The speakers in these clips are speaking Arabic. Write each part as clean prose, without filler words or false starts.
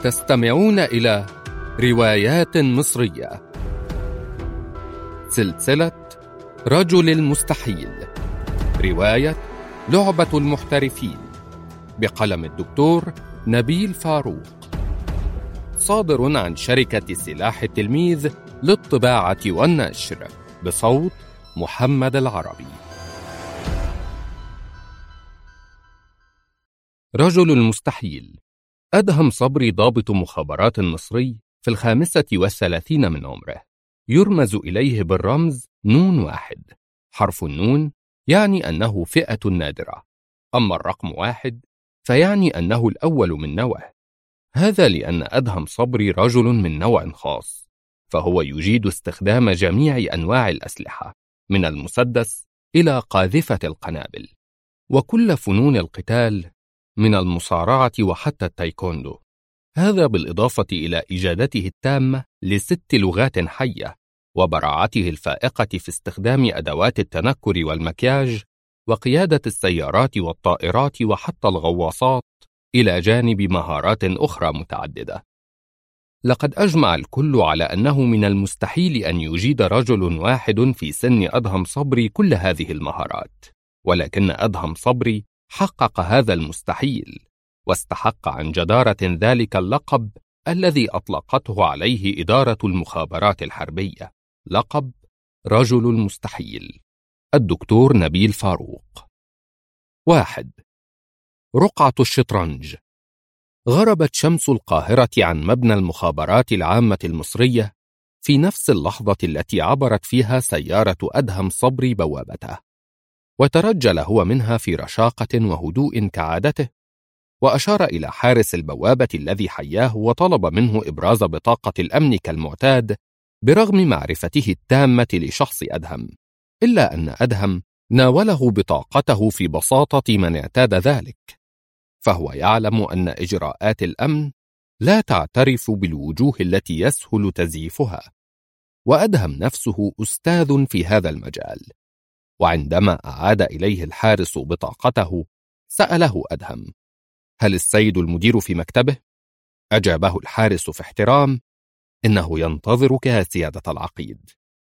تستمعون إلى روايات مصرية، سلسلة رجل المستحيل، رواية لعبة المحترفين، بقلم الدكتور نبيل فاروق، صادر عن شركة سلاح التلميذ للطباعة والنشر، بصوت محمد العربي. رجل المستحيل. أدهم صبري ضابط مخابرات مصري في 35 من عمره، يرمز إليه بالرمز نون واحد. حرف النون يعني أنه فئة نادرة، أما الرقم 1 فيعني أنه الأول من نوعه. هذا لأن أدهم صبري رجل من نوع خاص، فهو يجيد استخدام جميع أنواع الأسلحة من المسدس إلى قاذفة القنابل، وكل فنون القتال من المصارعة وحتى التايكوندو. هذا بالإضافة إلى إجادته التامة ل6 لغات حية، وبراعته الفائقة في استخدام أدوات التنكر والمكياج، وقيادة السيارات والطائرات وحتى الغواصات، إلى جانب مهارات أخرى متعددة. لقد أجمع الكل على أنه من المستحيل أن يجيد رجل واحد في سن أدهم صبري كل هذه المهارات، ولكن أدهم صبري حقق هذا المستحيل، واستحق عن جدارة ذلك اللقب الذي أطلقته عليه إدارة المخابرات الحربية، لقب رجل المستحيل. الدكتور نبيل فاروق. 1. رقعة الشطرنج. غربت شمس القاهرة عن مبنى المخابرات العامة المصرية في نفس اللحظة التي عبرت فيها سيارة أدهم صبري بوابته، وترجل هو منها في رشاقة وهدوء كعادته، وأشار إلى حارس البوابة الذي حياه وطلب منه إبراز بطاقة الأمن كالمعتاد، برغم معرفته التامة لشخص أدهم، إلا أن أدهم ناوله بطاقته في بساطة من اعتاد ذلك، فهو يعلم أن إجراءات الأمن لا تعترف بالوجوه التي يسهل تزييفها، وأدهم نفسه أستاذ في هذا المجال. وعندما أعاد إليه الحارس بطاقته، سأله أدهم: هل السيد المدير في مكتبه؟ أجابه الحارس في احترام: إنه ينتظرك يا سيادة العقيد.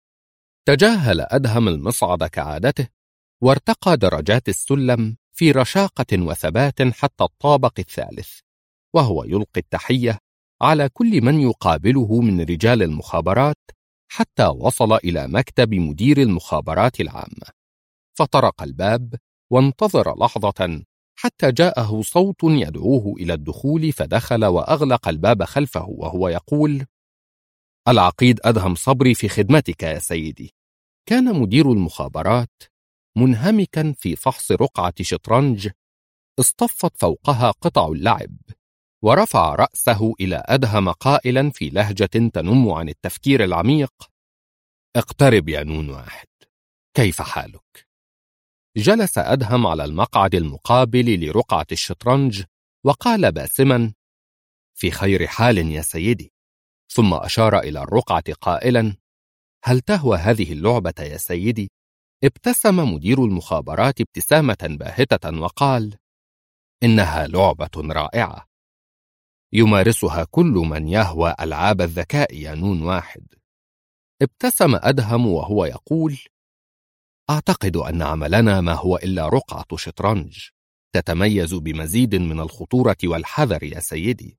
تجاهل أدهم المصعد كعادته، وارتقى درجات السلم في رشاقة وثبات حتى الطابق الثالث، وهو يلقي التحية على كل من يقابله من رجال المخابرات، حتى وصل إلى مكتب مدير المخابرات العامة، فطرق الباب وانتظر لحظة حتى جاءه صوت يدعوه إلى الدخول، فدخل وأغلق الباب خلفه وهو يقول: العقيد أدهم صبري في خدمتك يا سيدي. كان مدير المخابرات منهمكا في فحص رقعة شطرنج اصطفت فوقها قطع اللعب، ورفع رأسه إلى أدهم قائلا في لهجة تنم عن التفكير العميق: اقترب يا نون واحد، كيف حالك؟ جلس أدهم على المقعد المقابل لرقعة الشطرنج وقال باسما: في خير حال يا سيدي، ثم أشار إلى الرقعة قائلا: هل تهوى هذه اللعبة يا سيدي؟ ابتسم مدير المخابرات ابتسامة باهتة وقال: إنها لعبة رائعة، يمارسها كل من يهوى ألعاب الذكاء يا نون واحد. ابتسم أدهم وهو يقول: أعتقد أن عملنا ما هو إلا رقعة شطرنج، تتميز بمزيد من الخطورة والحذر يا سيدي.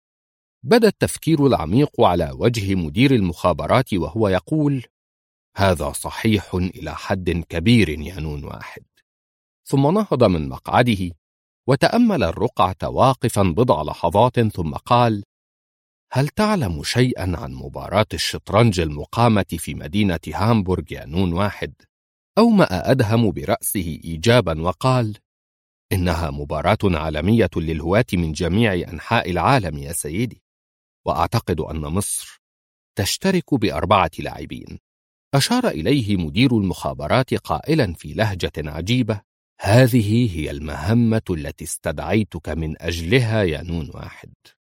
بدا التفكير العميق على وجه مدير المخابرات وهو يقول: هذا صحيح إلى حد كبير يا نون واحد. ثم نهض من مقعده وتأمل الرقعة واقفا بضع لحظات، ثم قال: هل تعلم شيئا عن مباراة الشطرنج المقامة في مدينة هامبورغ يا نون واحد؟ أومأ أدهم برأسه إيجابا وقال: إنها مباراة عالمية للهواة من جميع أنحاء العالم يا سيدي، وأعتقد أن مصر تشترك ب4 لاعبين. أشار إليه مدير المخابرات قائلا في لهجة عجيبة: هذه هي المهمة التي استدعيتك من أجلها يا نون واحد.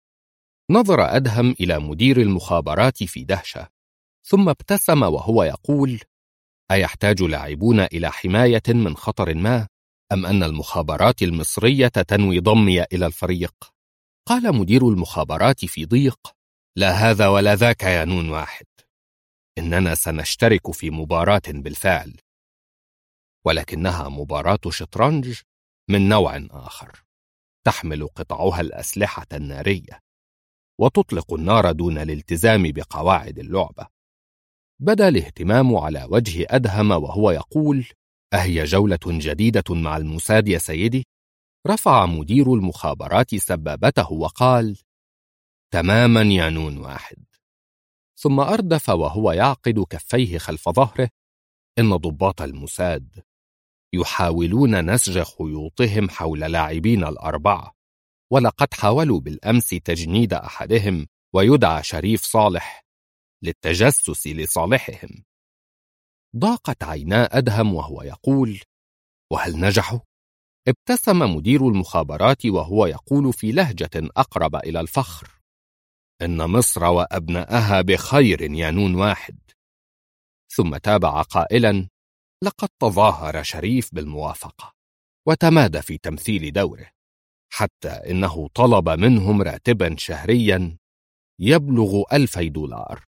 نظر أدهم إلى مدير المخابرات في دهشة، ثم ابتسم وهو يقول: أيحتاج لاعبون إلى حماية من خطر ما، أم أن المخابرات المصرية تنوي ضمي إلى الفريق؟ قال مدير المخابرات في ضيق: لا هذا ولا ذاك يا نون واحد، إننا سنشترك في مباراة بالفعل، ولكنها مباراة شطرنج من نوع آخر، تحمل قطعها الأسلحة النارية وتطلق النار دون الالتزام بقواعد اللعبة. بدا الاهتمام على وجه أدهم وهو يقول: أهي جولة جديدة مع الموساد يا سيدي؟ رفع مدير المخابرات سبابته وقال: تماما يا نون واحد. ثم أردف وهو يعقد كفيه خلف ظهره: إن ضباط الموساد يحاولون نسج خيوطهم حول لاعبين الأربعة، ولقد حاولوا بالأمس تجنيد أحدهم ويدعى شريف صالح للتجسس لصالحهم. ضاقت عينا أدهم وهو يقول: وهل نجحوا؟ ابتسم مدير المخابرات وهو يقول في لهجة أقرب إلى الفخر: إن مصر وأبنائها بخير يا نون واحد. ثم تابع قائلا: لقد تظاهر شريف بالموافقة وتمادى في تمثيل دوره، حتى إنه طلب منهم راتبا شهريا يبلغ $2000،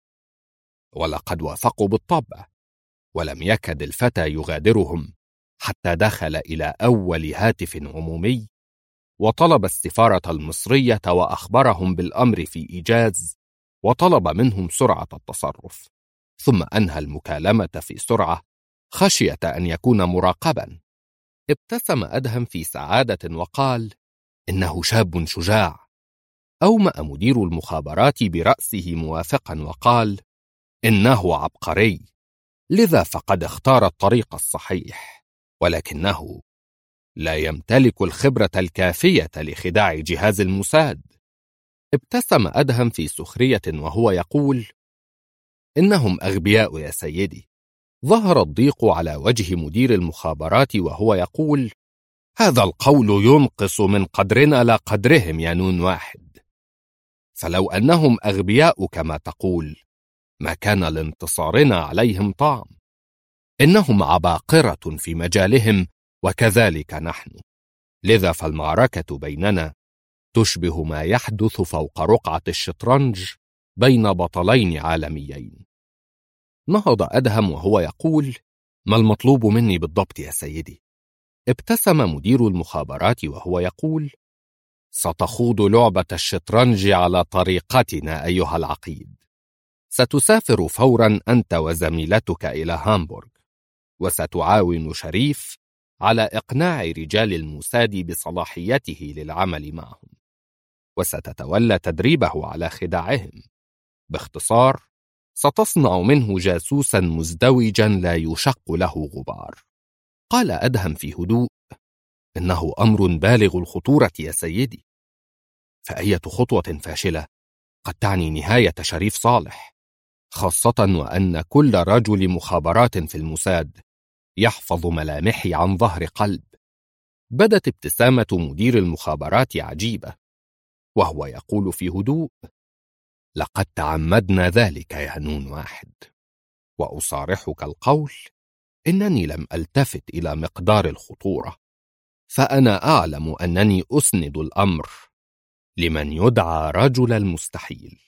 ولقد وافقوا بالطبع، ولم يكد الفتى يغادرهم حتى دخل إلى أول هاتف عمومي وطلب السفارة المصرية وأخبرهم بالأمر في إيجاز، وطلب منهم سرعة التصرف، ثم أنهى المكالمة في سرعة خشية أن يكون مراقبا. ابتسم أدهم في سعادة وقال: إنه شاب شجاع. أومأ مدير المخابرات برأسه موافقا وقال: إنه عبقري، لذا فقد اختار الطريق الصحيح، ولكنه لا يمتلك الخبرة الكافية لخداع جهاز الموساد. ابتسم أدهم في سخرية وهو يقول: إنهم أغبياء يا سيدي. ظهر الضيق على وجه مدير المخابرات وهو يقول: هذا القول ينقص من قدرنا لا قدرهم يا نون واحد، فلو أنهم أغبياء كما تقول ما كان لانتصارنا عليهم طعم. إنهم عباقرة في مجالهم وكذلك نحن، لذا فالمعركة بيننا تشبه ما يحدث فوق رقعة الشطرنج بين بطلين عالميين. نهض أدهم وهو يقول: ما المطلوب مني بالضبط يا سيدي؟ ابتسم مدير المخابرات وهو يقول: ستخوض لعبة الشطرنج على طريقتنا أيها العقيد. ستسافر فورا أنت وزميلتك إلى هامبورغ، وستعاون شريف على إقناع رجال الموساد بصلاحيته للعمل معهم، وستتولى تدريبه على خداعهم. باختصار، ستصنع منه جاسوسا مزدوجا لا يشق له غبار. قال أدهم في هدوء: إنه أمر بالغ الخطورة يا سيدي، فأية خطوة فاشلة قد تعني نهاية شريف صالح، خاصة وأن كل رجل مخابرات في الموساد يحفظ ملامحي عن ظهر قلب. بدت ابتسامة مدير المخابرات عجيبة وهو يقول في هدوء: لقد تعمدنا ذلك يا نون واحد، وأصارحك القول إنني لم ألتفت إلى مقدار الخطورة، فأنا أعلم أنني أسند الأمر لمن يدعى رجل المستحيل.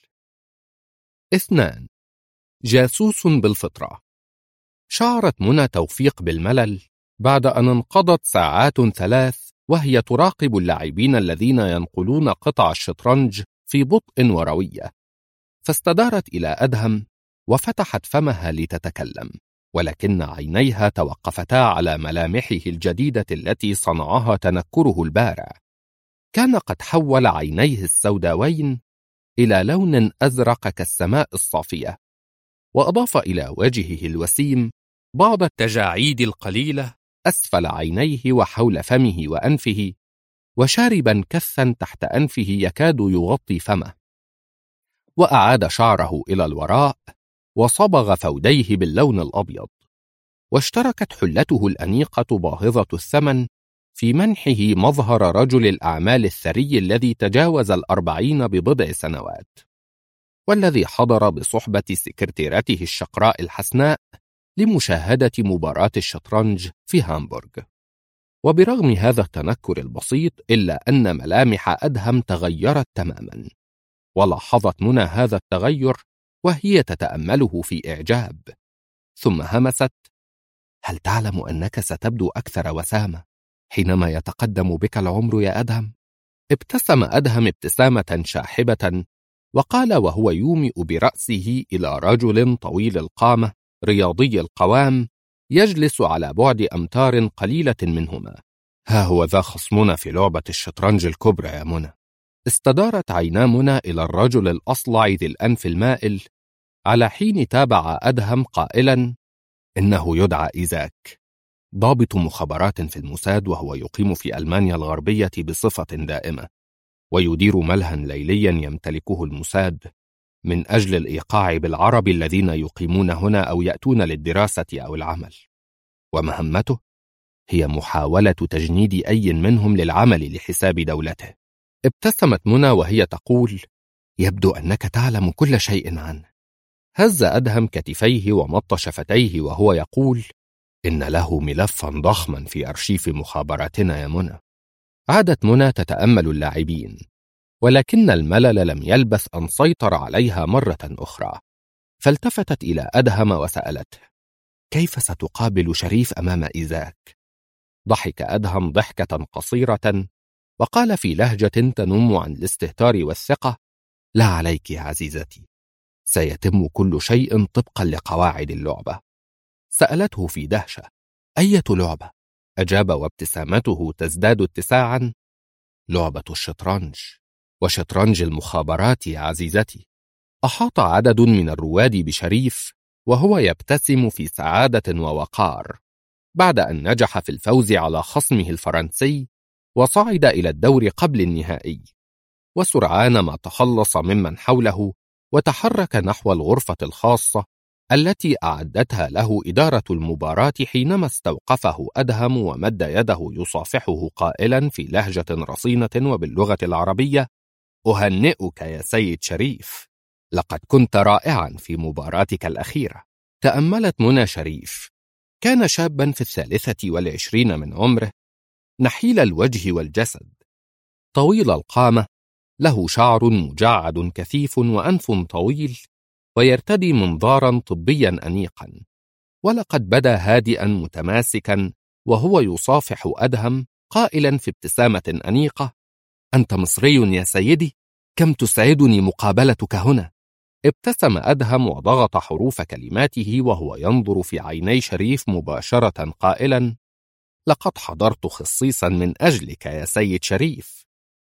2. جاسوس بالفطرة. شعرت منى توفيق بالملل بعد أن انقضت ساعات 3 وهي تراقب اللاعبين الذين ينقلون قطع الشطرنج في بطء وروية، فاستدارت إلى أدهم وفتحت فمها لتتكلم، ولكن عينيها توقفتا على ملامحه الجديدة التي صنعها تنكره البارع. كان قد حول عينيه السوداوين إلى لون أزرق كالسماء الصافية، وأضاف إلى وجهه الوسيم بعض التجاعيد القليلة أسفل عينيه وحول فمه وأنفه، وشاربا كثا تحت أنفه يكاد يغطي فمه، وأعاد شعره إلى الوراء وصبغ فوديه باللون الأبيض، واشتركت حلته الأنيقة باهظة الثمن في منحه مظهر رجل الأعمال الثري الذي تجاوز 40 ببضع سنوات، والذي حضر بصحبة سكرتيرته الشقراء الحسناء لمشاهدة مباراة الشطرنج في هامبورغ. وبرغم هذا التنكر البسيط إلا أن ملامح أدهم تغيرت تماما، ولاحظت منى هذا التغير وهي تتأمله في إعجاب، ثم همست: هل تعلم أنك ستبدو أكثر وسامة حينما يتقدم بك العمر يا أدهم؟ ابتسم أدهم ابتسامة شاحبة وقال وهو يومئ برأسه إلى رجل طويل القامة رياضي القوام يجلس على بعد أمتار قليلة منهما: ها هو ذا خصمنا في لعبة الشطرنج الكبرى يا منى. استدارت عينا منى إلى الرجل الأصلع ذي الأنف المائل، على حين تابع أدهم قائلا: إنه يدعى إيزاك، ضابط مخابرات في الموساد، وهو يقيم في ألمانيا الغربية بصفة دائمة، ويدير ملهى ليليا يمتلكه الموساد من أجل الإيقاع بالعرب الذين يقيمون هنا أو يأتون للدراسة أو العمل، ومهمته هي محاولة تجنيد أي منهم للعمل لحساب دولته. ابتسمت منى وهي تقول: يبدو أنك تعلم كل شيء عنه. هز أدهم كتفيه ومط شفتيه وهو يقول: إن له ملفا ضخما في أرشيف مخابراتنا يا منى. عادت منى تتأمل اللاعبين، ولكن الملل لم يلبث أن سيطر عليها مرة أخرى، فالتفتت إلى أدهم وسألته: كيف ستقابل شريف أمام إيزاك؟ ضحك أدهم ضحكة قصيرة وقال في لهجة تنم عن الاستهتار والثقة: لا عليك يا عزيزتي، سيتم كل شيء طبقا لقواعد اللعبة. سألته في دهشة: أية لعبة؟ أجاب وابتسامته تزداد اتساعا: لعبة الشطرنج، وشطرنج المخابرات يا عزيزتي. أحاط عدد من الرواد بشريف وهو يبتسم في سعادة ووقار بعد أن نجح في الفوز على خصمه الفرنسي وصعد إلى الدور قبل النهائي، وسرعان ما تخلص ممن حوله وتحرك نحو الغرفة الخاصة التي أعدتها له إدارة المباراة، حينما استوقفه أدهم ومد يده يصافحه قائلا في لهجة رصينة وباللغة العربية: أهنئك يا سيد شريف، لقد كنت رائعا في مباراتك الأخيرة. تأملت منى شريف. كان شابا في 23 من عمره، نحيل الوجه والجسد، طويل القامة، له شعر مجعد كثيف وأنف طويل، ويرتدي منظارا طبيا أنيقا، ولقد بدا هادئا متماسكا وهو يصافح أدهم قائلا في ابتسامة أنيقة: أنت مصري يا سيدي، كم تسعدني مقابلتك هنا. ابتسم أدهم وضغط حروف كلماته وهو ينظر في عيني شريف مباشرة قائلا: لقد حضرت خصيصا من أجلك يا سيد شريف.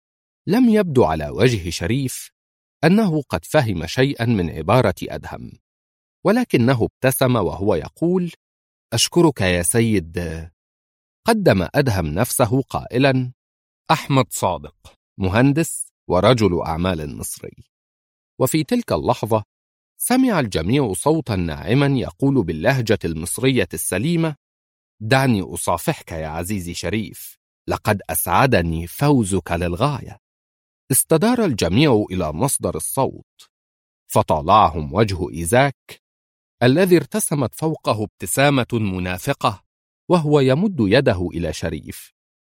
لم يبدو على وجه شريف أنه قد فهم شيئا من عبارة أدهم، ولكنه ابتسم وهو يقول: أشكرك يا سيد. قدم أدهم نفسه قائلا: أحمد صادق، مهندس ورجل أعمال مصري. وفي تلك اللحظة سمع الجميع صوتا ناعما يقول باللهجة المصرية السليمة: دعني أصافحك يا عزيزي شريف، لقد أسعدني فوزك للغاية. استدار الجميع إلى مصدر الصوت، فطالعهم وجه إيزاك الذي ارتسمت فوقه ابتسامة منافقة وهو يمد يده إلى شريف.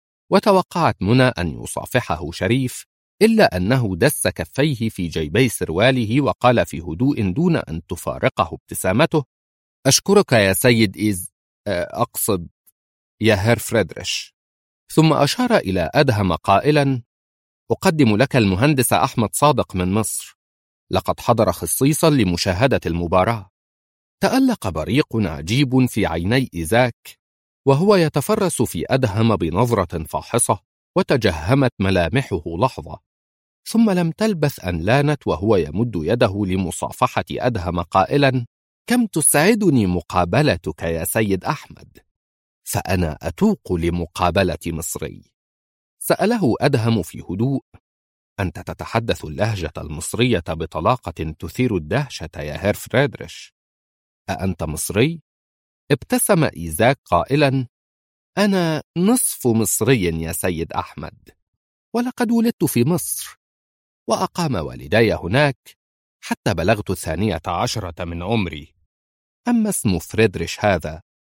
وتوقعت منى أن يصافحه شريف، إلا أنه دس كفيه في جيبي سرواله وقال في هدوء دون أن تفارقه ابتسامته: أشكرك يا سيد أقصد يا هير فريدريش. ثم أشار إلى أدهم قائلا: أقدم لك المهندس أحمد صادق من مصر، لقد حضر خصيصا لمشاهدة المباراة. تألق بريق عجيب في عيني إيزاك وهو يتفرس في أدهم بنظرة فاحصة، وتجهمت ملامحه لحظة، ثم لم تلبث أن لانت وهو يمد يده لمصافحة أدهم قائلا: كم تسعدني مقابلتك يا سيد أحمد، فأنا أتوق لمقابلة مصري. سأله أدهم في هدوء: أنت تتحدث اللهجة المصرية بطلاقة تثير الدهشة يا هير فريدريش، أأنت مصري؟ ابتسم إيزاك قائلا: أنا نصف مصري يا سيد أحمد، ولقد ولدت في مصر، وأقام والدي هناك حتى بلغت 12 من عمري. أما اسم فريدريش هذا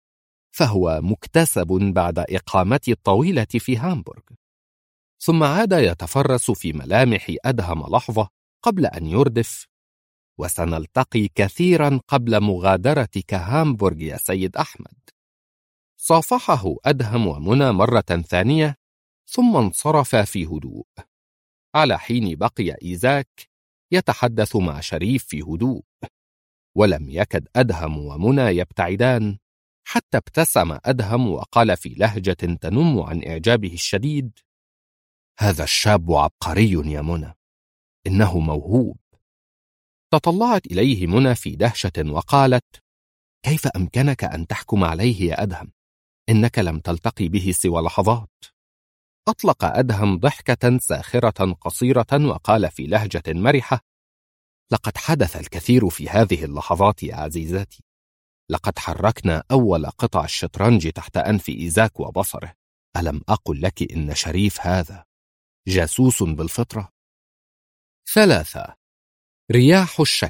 فهو مكتسب بعد إقامتي الطويلة في هامبورغ. ثم عاد يتفرس في ملامح أدهم لحظة قبل أن يردف: وسنلتقي كثيرا قبل مغادرتك هامبورغ يا سيد أحمد. صافحه أدهم ومنى مرة ثانية، ثم انصرفا في هدوء، على حين بقي إيزاك يتحدث مع شريف في هدوء. ولم يكد أدهم ومنى يبتعدان حتى ابتسم أدهم وقال في لهجة تنم عن إعجابه الشديد: هذا الشاب عبقري يا منى، إنه موهوب. تطلعت إليه منى في دهشة وقالت: كيف أمكنك أن تحكم عليه يا أدهم؟ إنك لم تلتقي به سوى لحظات. أطلق أدهم ضحكة ساخرة قصيرة وقال في لهجة مرحة: لقد حدث الكثير في هذه اللحظات يا عزيزتي. لقد حركنا أول قطع الشطرنج تحت أنف إيزاك وبصره. ألم أقل لك إن شريف هذا جاسوس بالفطرة؟ 3. رياح الشك.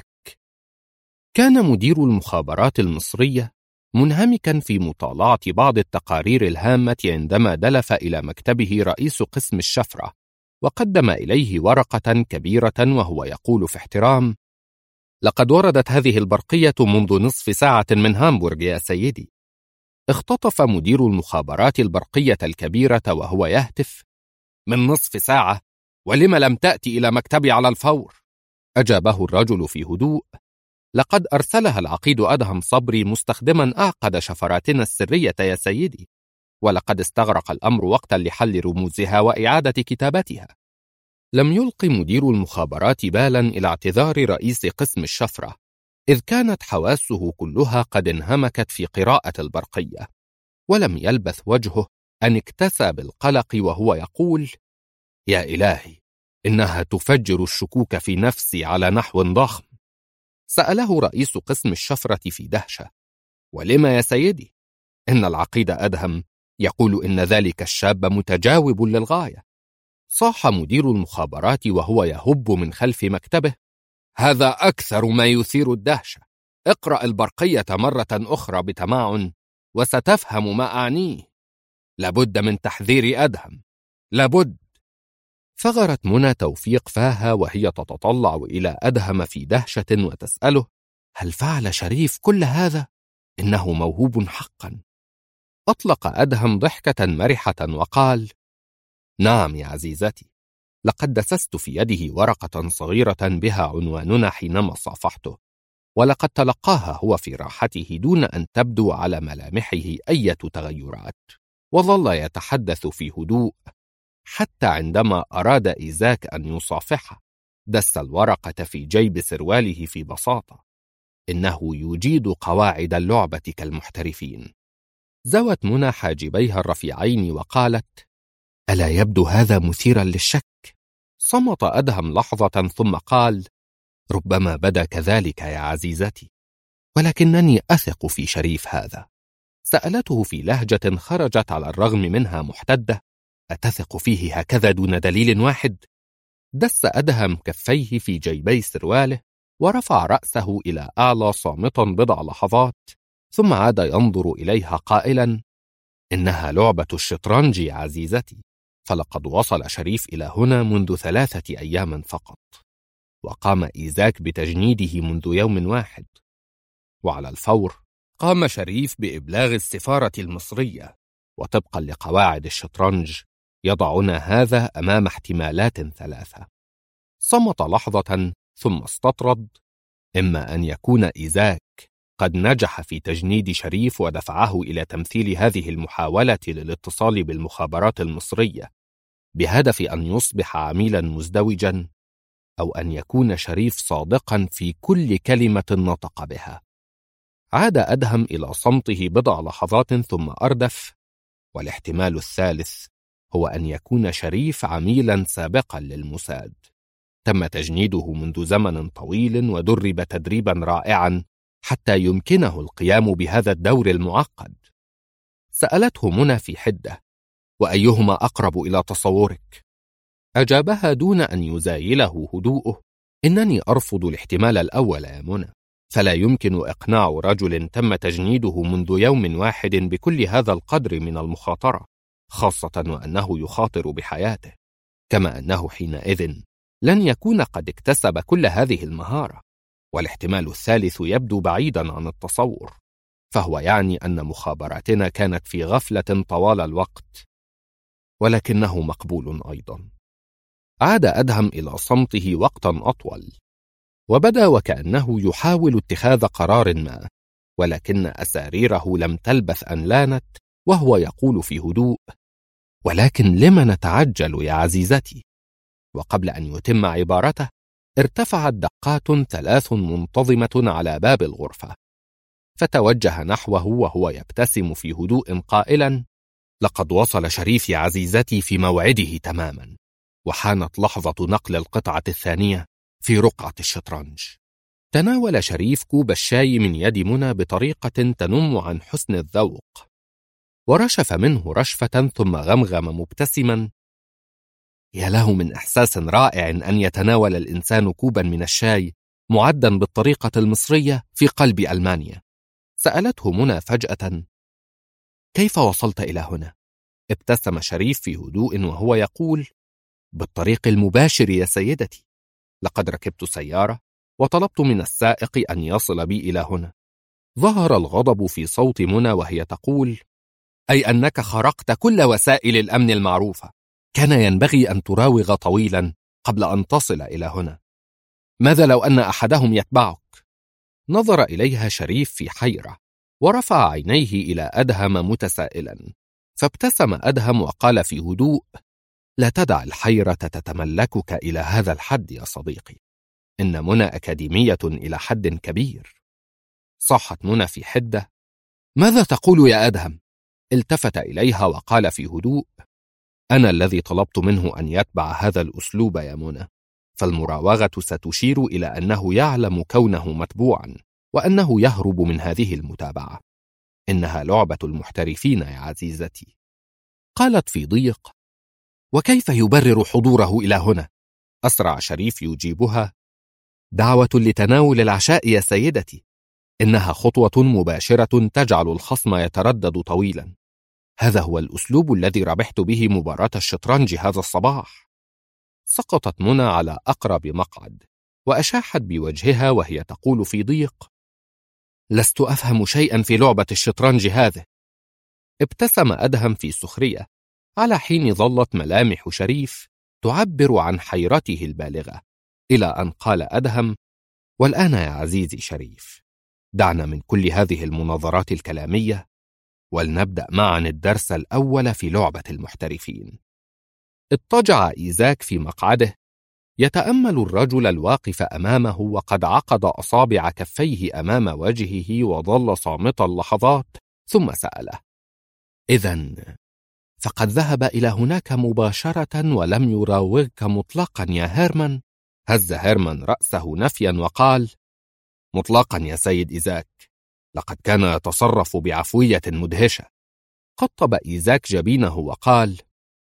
كان مدير المخابرات المصرية منهمكا في مطالعة بعض التقارير الهامة عندما دلف إلى مكتبه رئيس قسم الشفرة وقدم إليه ورقة كبيرة وهو يقول في احترام: لقد وردت هذه البرقية منذ نصف ساعة من هامبورغ يا سيدي. اختطف مدير المخابرات البرقية الكبيرة وهو يهتف: من نصف ساعة؟ ولم لم تأتي إلى مكتبي على الفور؟ أجابه الرجل في هدوء: لقد أرسلها العقيد أدهم صبري مستخدما أعقد شفراتنا السرية يا سيدي، ولقد استغرق الأمر وقتا لحل رموزها وإعادة كتابتها. لم يلق مدير المخابرات بالا إلى اعتذار رئيس قسم الشفرة، إذ كانت حواسه كلها قد انهمكت في قراءة البرقية، ولم يلبث وجهه أن اكتسى بالقلق وهو يقول: يا إلهي، إنها تفجر الشكوك في نفسي على نحو ضخم. سأله رئيس قسم الشفرة في دهشة: ولم يا سيدي؟ إن العقيد أدهم يقول إن ذلك الشاب متجاوب للغاية. صاح مدير المخابرات وهو يهب من خلف مكتبه: هذا أكثر ما يثير الدهشة. اقرأ البرقية مرة أخرى بتمعن وستفهم ما أعنيه. لابد من تحذير أدهم، لابد. ثغرت منى توفيق فاها وهي تتطلع إلى أدهم في دهشة وتسأله: هل فعل شريف كل هذا؟ إنه موهوب حقا. أطلق أدهم ضحكة مرحة وقال: نعم يا عزيزتي، لقد دسست في يده ورقة صغيرة بها عنواننا حينما صافحته، ولقد تلقاها هو في راحته دون أن تبدو على ملامحه أي تغيرات، وظل يتحدث في هدوء حتى عندما أراد إيزاك أن يصافحه دس الورقة في جيب سرواله في بساطة. إنه يجيد قواعد اللعبة كالمحترفين. زوت منى حاجبيها الرفيعين وقالت: ألا يبدو هذا مثيرا للشك؟ صمت أدهم لحظة ثم قال: ربما بدا كذلك يا عزيزتي، ولكنني أثق في شريف هذا. سألته في لهجة خرجت على الرغم منها محتدة: أتثق فيه هكذا دون دليل واحد؟ دس أدهم كفيه في جيبي سرواله ورفع رأسه إلى أعلى صامتا بضع لحظات، ثم عاد ينظر إليها قائلا: إنها لعبة الشطرنج يا عزيزتي، فلقد وصل شريف إلى هنا منذ 3 أيام فقط، وقام إيزاك بتجنيده منذ يوم واحد، وعلى الفور قام شريف بإبلاغ السفارة المصرية، وطبقا لقواعد الشطرنج يضعنا هذا أمام احتمالات 3. صمت لحظة ثم استطرد: إما أن يكون إيزاك قد نجح في تجنيد شريف ودفعه إلى تمثيل هذه المحاولة للاتصال بالمخابرات المصرية بهدف أن يصبح عميلا مزدوجا، أو أن يكون شريف صادقا في كل كلمة نطق بها. عاد أدهم إلى صمته بضع لحظات ثم أردف: والاحتمال الثالث هو أن يكون شريف عميلا سابقا للموساد، تم تجنيده منذ زمن طويل ودرب تدريبا رائعا حتى يمكنه القيام بهذا الدور المعقد. سألته منى في حدة: وأيهما أقرب إلى تصورك؟ أجابها دون أن يزايله هدوءه: إنني أرفض الاحتمال الأول يا منى، فلا يمكن إقناع رجل تم تجنيده منذ يوم واحد بكل هذا القدر من المخاطرة، خاصة وأنه يخاطر بحياته، كما أنه حينئذ لن يكون قد اكتسب كل هذه المهارة. والاحتمال الثالث يبدو بعيدا عن التصور، فهو يعني أن مخابراتنا كانت في غفلة طوال الوقت، ولكنه مقبول أيضا. عاد أدهم إلى صمته وقتا أطول، وبدا وكأنه يحاول اتخاذ قرار ما، ولكن أساريره لم تلبث أن لانت، وهو يقول في هدوء: ولكن لم نتعجل يا عزيزتي؟ وقبل أن يتم عبارته ارتفعت دقات 3 منتظمة على باب الغرفة، فتوجه نحوه وهو يبتسم في هدوء قائلا: لقد وصل شريف يا عزيزتي في موعده تماما، وحانت لحظة نقل القطعة الثانية في رقعة الشطرنج. تناول شريف كوب الشاي من يد منى بطريقة تنم عن حسن الذوق، ورشف منه رشفة ثم غمغم مبتسما: يا له من إحساس رائع أن يتناول الإنسان كوبا من الشاي معدا بالطريقة المصرية في قلب ألمانيا. سألته منى فجأة: كيف وصلت إلى هنا؟ ابتسم شريف في هدوء وهو يقول: بالطريق المباشر يا سيدتي، لقد ركبت سيارة وطلبت من السائق أن يصل بي إلى هنا. ظهر الغضب في صوت منى وهي تقول: أي أنك خرقت كل وسائل الأمن المعروفة، كان ينبغي أن تراوغ طويلا قبل أن تصل إلى هنا. ماذا لو أن أحدهم يتبعك؟ نظر إليها شريف في حيرة، ورفع عينيه إلى أدهم متسائلا، فابتسم أدهم وقال في هدوء: لا تدع الحيرة تتملكك إلى هذا الحد يا صديقي، إن منى أكاديمية إلى حد كبير. صاحت منى في حدة: ماذا تقول يا أدهم؟ التفت إليها وقال في هدوء: أنا الذي طلبت منه أن يتبع هذا الأسلوب يا منى، فالمراوغة ستشير إلى أنه يعلم كونه متبوعا، وأنه يهرب من هذه المتابعة. إنها لعبة المحترفين يا عزيزتي. قالت في ضيق: وكيف يبرر حضوره إلى هنا؟ أسرع شريف يجيبها: دعوة لتناول العشاء يا سيدتي، إنها خطوة مباشرة تجعل الخصم يتردد طويلا. هذا هو الأسلوب الذي ربحت به مباراة الشطرنج هذا الصباح. سقطت منى على أقرب مقعد، وأشاحت بوجهها وهي تقول في ضيق: لست أفهم شيئا في لعبة الشطرنج هذه. ابتسم أدهم في سخرية، على حين ظلت ملامح شريف تعبر عن حيرته البالغة، إلى أن قال أدهم: والآن يا عزيزي شريف، دعنا من كل هذه المناظرات الكلامية، ولنبدأ معا الدرس الأول في لعبة المحترفين. اضطجع إيزاك في مقعده يتأمل الرجل الواقف أمامه، وقد عقد أصابع كفيه أمام وجهه وظل صامتا لحظات، ثم سأله: إذن فقد ذهب إلى هناك مباشرة ولم يراوغك مطلقا يا هيرمان؟ هز هيرمان رأسه نفيا وقال: مطلقا يا سيد إيزاك، لقد كان يتصرف بعفوية مدهشة. قطب إيزاك جبينه وقال: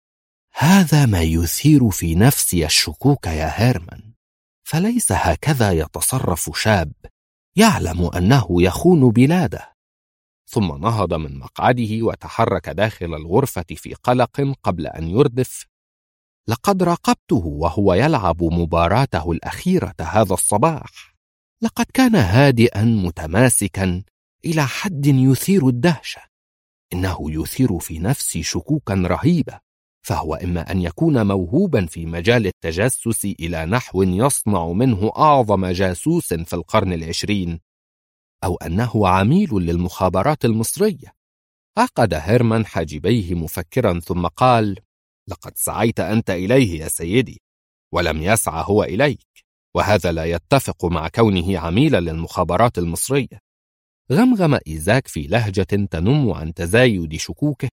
هذا ما يثير في نفسي الشكوك يا هيرمان، فليس هكذا يتصرف شاب يعلم أنه يخون بلاده. ثم نهض من مقعده وتحرك داخل الغرفة في قلق قبل أن يردف: لقد راقبته وهو يلعب مباراته الأخيرة هذا الصباح، لقد كان هادئا متماسكا إلى حد يثير الدهشة. إنه يثير في نفسي شكوكا رهيبة، فهو إما أن يكون موهوبا في مجال التجسس إلى نحو يصنع منه أعظم جاسوس في القرن العشرين، أو أنه عميل للمخابرات المصرية. عقد هيرمان حاجبيه مفكرا ثم قال: لقد سعيت أنت إليه يا سيدي، ولم يسعى هو إليك، وهذا لا يتفق مع كونه عميلا للمخابرات المصرية. غمغم إيزاك في لهجة تنم عن تزايد شكوكه: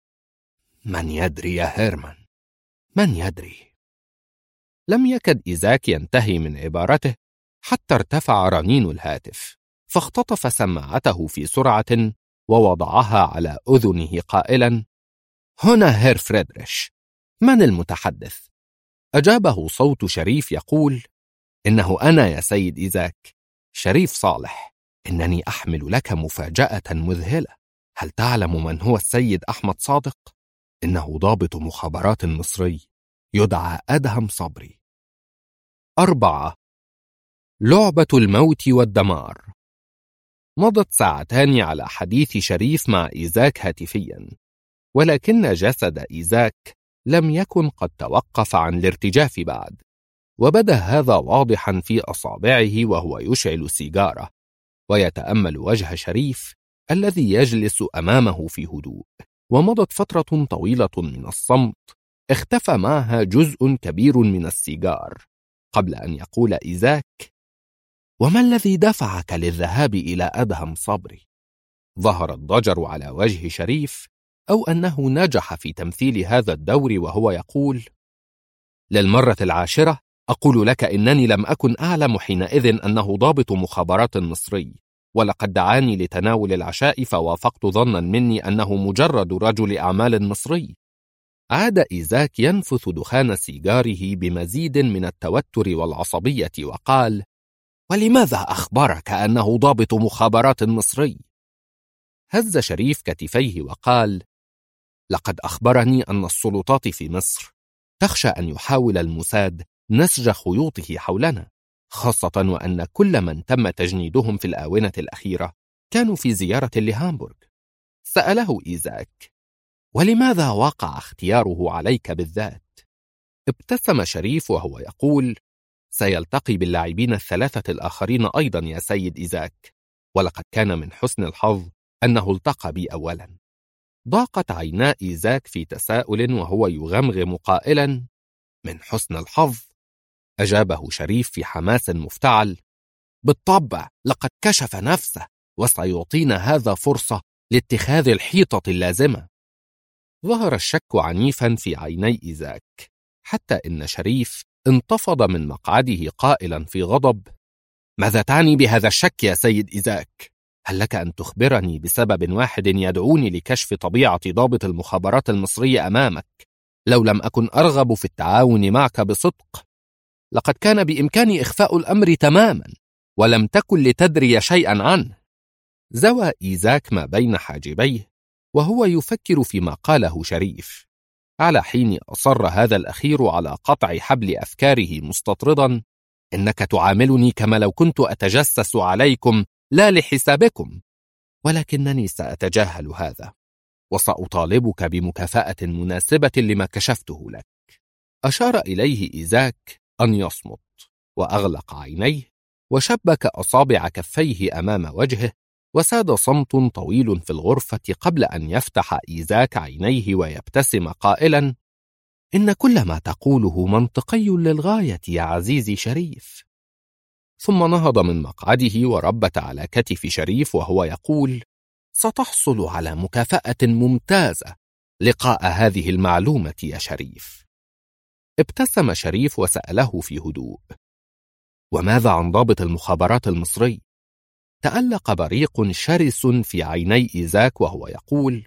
من يدري يا هيرمان، من يدري؟ لم يكد إيزاك ينتهي من عبارته حتى ارتفع رنين الهاتف، فاختطف سماعته في سرعة ووضعها على أذنه قائلا: هنا هير فريدريش، من المتحدث؟ أجابه صوت شريف يقول: إنه أنا يا سيد إيزاك، شريف صالح، إنني أحمل لك مفاجأة مذهلة. هل تعلم من هو السيد أحمد صادق؟ إنه ضابط مخابرات مصري يدعى أدهم صبري. 4. لعبة الموت والدمار. مضت ساعتان على حديث شريف مع إيزاك هاتفيا، ولكن جسد إيزاك لم يكن قد توقف عن الارتجاف بعد، وبدا هذا واضحا في أصابعه وهو يشعل سيجارة ويتأمل وجه شريف الذي يجلس أمامه في هدوء. ومضت فترة طويلة من الصمت اختفى معها جزء كبير من السيجار قبل أن يقول إيزاك: وما الذي دفعك للذهاب إلى أدهم صبري؟ ظهر الضجر على وجه شريف، أو أنه نجح في تمثيل هذا الدور وهو يقول: للمرة 10 أقول لك إنني لم أكن أعلم حينئذ أنه ضابط مخابرات مصري، ولقد دعاني لتناول العشاء فوافقت ظنا مني أنه مجرد رجل أعمال مصري. عاد إيزاك ينفث دخان سيجاره بمزيد من التوتر والعصبية وقال: ولماذا أخبرك أنه ضابط مخابرات مصري؟ هز شريف كتفيه وقال: لقد أخبرني أن السلطات في مصر تخشى أن يحاول الموساد نسج خيوطه حولنا، خاصة وأن كل من تم تجنيدهم في الآونة الأخيرة كانوا في زيارة لهامبورغ. سأله إيزاك: ولماذا وقع اختياره عليك بالذات؟ ابتسم شريف وهو يقول: سيلتقي باللاعبين 3 الآخرين أيضا يا سيد إيزاك، ولقد كان من حسن الحظ أنه التقى بي أولا. ضاقت عينا إيزاك في تساؤل وهو يغمغم قائلا: من حسن الحظ؟ أجابه شريف في حماس مفتعل: بالطبع، لقد كشف نفسه، وسيعطينا هذا فرصة لاتخاذ الحيطة اللازمة. ظهر الشك عنيفا في عيني إيزاك، حتى إن شريف انتفض من مقعده قائلا في غضب: ماذا تعني بهذا الشك يا سيد إيزاك؟ هل لك أن تخبرني بسبب واحد يدعوني لكشف طبيعة ضابط المخابرات المصرية أمامك لو لم أكن أرغب في التعاون معك بصدق؟ لقد كان بإمكاني إخفاء الأمر تماما، ولم تكن لتدري شيئا عنه. زوى إيزاك ما بين حاجبيه وهو يفكر فيما قاله شريف، على حين أصر هذا الأخير على قطع حبل أفكاره مستطردا: إنك تعاملني كما لو كنت أتجسس عليكم لا لحسابكم، ولكنني سأتجاهل هذا، وسأطالبك بمكافأة مناسبة لما كشفته لك. أشار إليه إيزاك أن يصمت، وأغلق عينيه وشبك أصابع كفيه أمام وجهه، وساد صمت طويل في الغرفة قبل أن يفتح إيزاك عينيه ويبتسم قائلا: إن كل ما تقوله منطقي للغاية يا عزيزي شريف. ثم نهض من مقعده وربت على كتف شريف وهو يقول: ستحصل على مكافأة ممتازة لقاء هذه المعلومة يا شريف. ابتسم شريف وسأله في هدوء: وماذا عن ضابط المخابرات المصري؟ تألق بريق شرس في عيني إيزاك وهو يقول: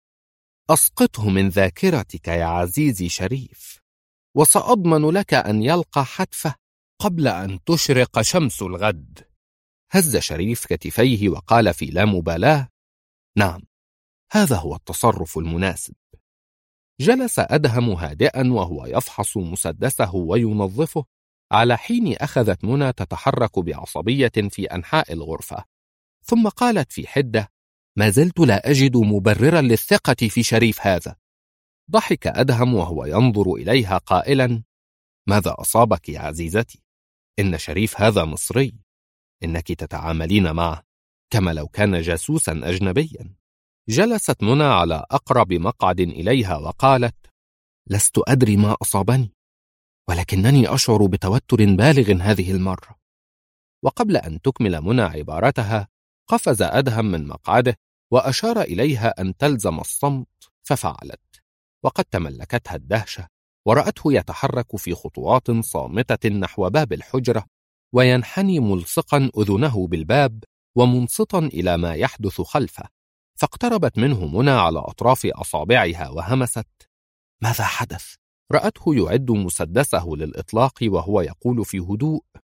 أسقطه من ذاكرتك يا عزيزي شريف، وسأضمن لك أن يلقى حتفه قبل أن تشرق شمس الغد. هز شريف كتفيه وقال في لا مبالاة: نعم، هذا هو التصرف المناسب. جلس أدهم هادئا وهو يفحص مسدسه وينظفه، على حين أخذت منى تتحرك بعصبية في أنحاء الغرفة، ثم قالت في حدة: ما زلت لا أجد مبررا للثقة في شريف هذا. ضحك أدهم وهو ينظر إليها قائلا: ماذا أصابك يا عزيزتي؟ إن شريف هذا مصري، إنك تتعاملين معه كما لو كان جاسوسا أجنبيا. جلست منى على أقرب مقعد إليها وقالت: لست أدري ما أصابني، ولكنني أشعر بتوتر بالغ هذه المرة. وقبل أن تكمل منى عبارتها قفز أدهم من مقعده وأشار إليها أن تلزم الصمت، ففعلت، وقد تملكتها الدهشة، ورأته يتحرك في خطوات صامتة نحو باب الحجرة، وينحني ملصقا أذنه بالباب ومنصتا إلى ما يحدث خلفه. فاقتربت منه منى على أطراف أصابعها وهمست: ماذا حدث؟ رأته يعد مسدسه للإطلاق وهو يقول في هدوء: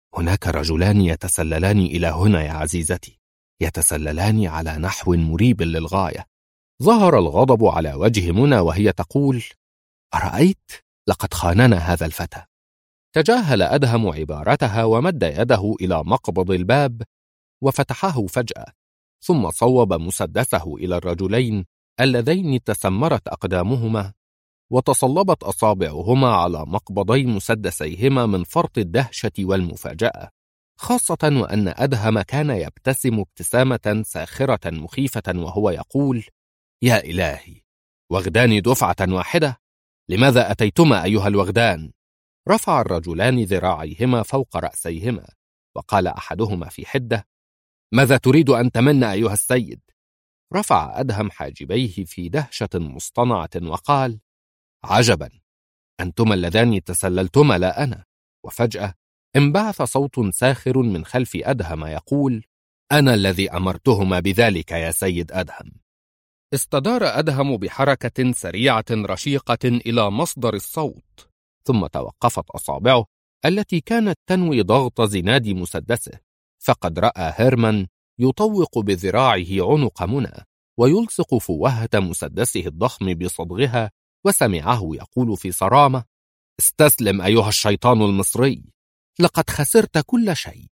هناك رجلان يتسللان إلى هنا يا عزيزتي، يتسللان على نحو مريب للغاية. ظهر الغضب على وجه منى وهي تقول: أرأيت؟ لقد خاننا هذا الفتى. تجاهل أدهم عبارتها ومد يده إلى مقبض الباب وفتحه فجأة، ثم صوب مسدسه إلى الرجلين اللذين تسمرت أقدامهما وتصلبت أصابعهما على مقبضي مسدسيهما من فرط الدهشة والمفاجأة، خاصة وأن أدهم كان يبتسم ابتسامة ساخرة مخيفة وهو يقول: يا إلهي، وغدان دفعة واحدة؟ لماذا أتيتما أيها الوغدان؟ رفع الرجلان ذراعيهما فوق رأسيهما، وقال أحدهما في حدة: ماذا تريد أن تمنى أيها السيد؟ رفع أدهم حاجبيه في دهشة مصطنعة وقال: عجبا، أنتما اللذان تسللتما لا أنا. وفجأة انبعث صوت ساخر من خلف أدهم يقول: أنا الذي أمرتهما بذلك يا سيد أدهم. استدار أدهم بحركة سريعة رشيقة إلى مصدر الصوت، ثم توقفت أصابعه التي كانت تنوي ضغط زناد مسدسه، فقد رأى هيرمان يطوق بذراعه عنق منى ويلصق فوهة مسدسه الضخم بصدغها، وسمعه يقول في صرامة: استسلم أيها الشيطان المصري، لقد خسرت كل شيء.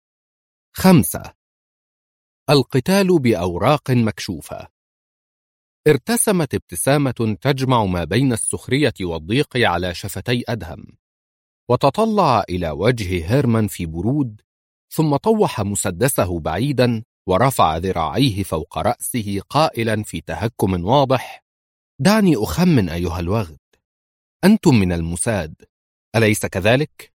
5. القتال بأوراق مكشوفة. ارتسمت ابتسامة تجمع ما بين السخرية والضيق على شفتي أدهم، وتطلع إلى وجه هيرمان في برود، ثم طوح مسدسه بعيدا ورفع ذراعيه فوق رأسه قائلا في تهكم واضح: دعني أخمن أيها الوغد، أنتم من الموساد، أليس كذلك؟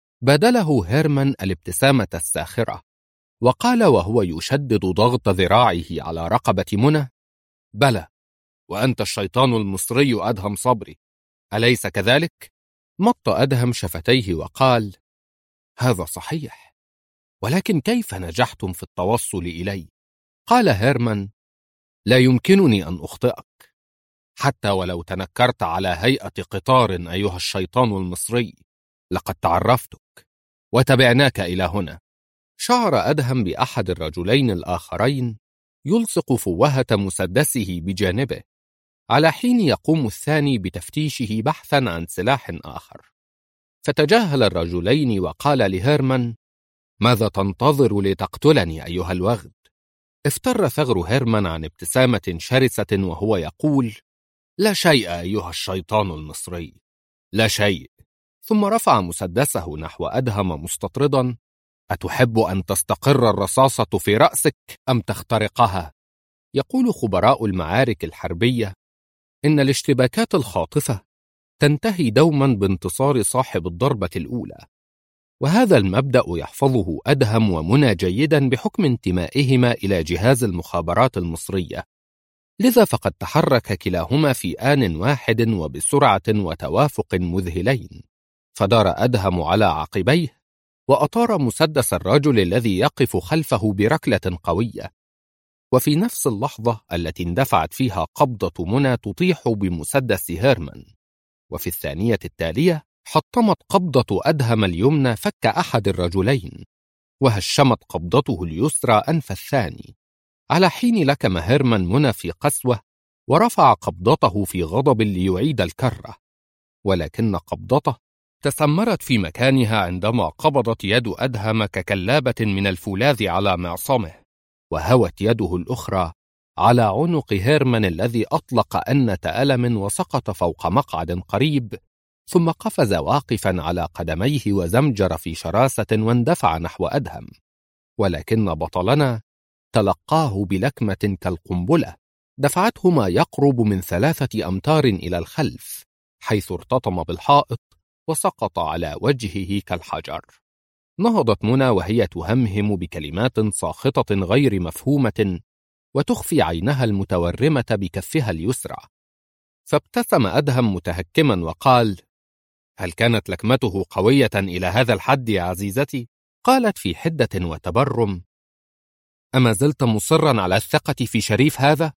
بادله هيرمان الابتسامة الساخرة وقال وهو يشدد ضغط ذراعه على رقبة منى: بلى، وأنت الشيطان المصري أدهم صبري، أليس كذلك؟ مط أدهم شفتيه وقال: هذا صحيح، ولكن كيف نجحتم في التوصل إلي؟ قال هيرمان: لا يمكنني أن أخطئك، حتى ولو تنكرت على هيئة قطار أيها الشيطان المصري، لقد تعرفتك وتبعناك إلى هنا. شعر أدهم بأحد الرجلين الآخرين يلصق فوهة مسدسه بجانبه، على حين يقوم الثاني بتفتيشه بحثا عن سلاح آخر. فتجاهل الرجلين وقال لهيرمان: ماذا تنتظر لتقتلني أيها الوغد؟ افتر ثغر هيرمان عن ابتسامة شرسة وهو يقول: لا شيء أيها الشيطان المصري، لا شيء. ثم رفع مسدسه نحو أدهم مستطردا: أتحب أن تستقر الرصاصة في رأسك أم تخترقها؟ يقول خبراء المعارك الحربية إن الاشتباكات الخاطفة تنتهي دوما بانتصار صاحب الضربة الأولى، وهذا المبدأ يحفظه أدهم ومنى جيدا بحكم انتمائهما إلى جهاز المخابرات المصرية، لذا فقد تحرك كلاهما في آن واحد وبسرعة وتوافق مذهلين، فدار أدهم على عقبيه وأطار مسدس الرجل الذي يقف خلفه بركلة قوية، وفي نفس اللحظة التي اندفعت فيها قبضة منى تطيح بمسدس هيرمان، وفي الثانية التالية حطمت قبضة أدهم اليمنى فك أحد الرجلين، وهشمت قبضته اليسرى أنف الثاني، على حين لكم هيرمان منى في قسوة ورفع قبضته في غضب ليعيد الكرة، ولكن قبضته تسمرت في مكانها عندما قبضت يد أدهم ككلابة من الفولاذ على معصمه، وهوت يده الأخرى على عنق هيرمان الذي أطلق أنة ألم وسقط فوق مقعد قريب، ثم قفز واقفا على قدميه وزمجر في شراسة واندفع نحو أدهم، ولكن بطلنا تلقاه بلكمة كالقنبلة دفعته ما يقرب من 3 أمتار إلى الخلف، حيث ارتطم بالحائط وسقط على وجهه كالحجر. نهضت منى وهي تهمهم بكلمات ساخطة غير مفهومة وتخفي عينها المتورمة بكفها اليسرى، فابتسم أدهم متهكما وقال: هل كانت لكمته قوية إلى هذا الحد يا عزيزتي؟ قالت في حدة وتبرم: أما زلت مصرا على الثقة في شريف هذا؟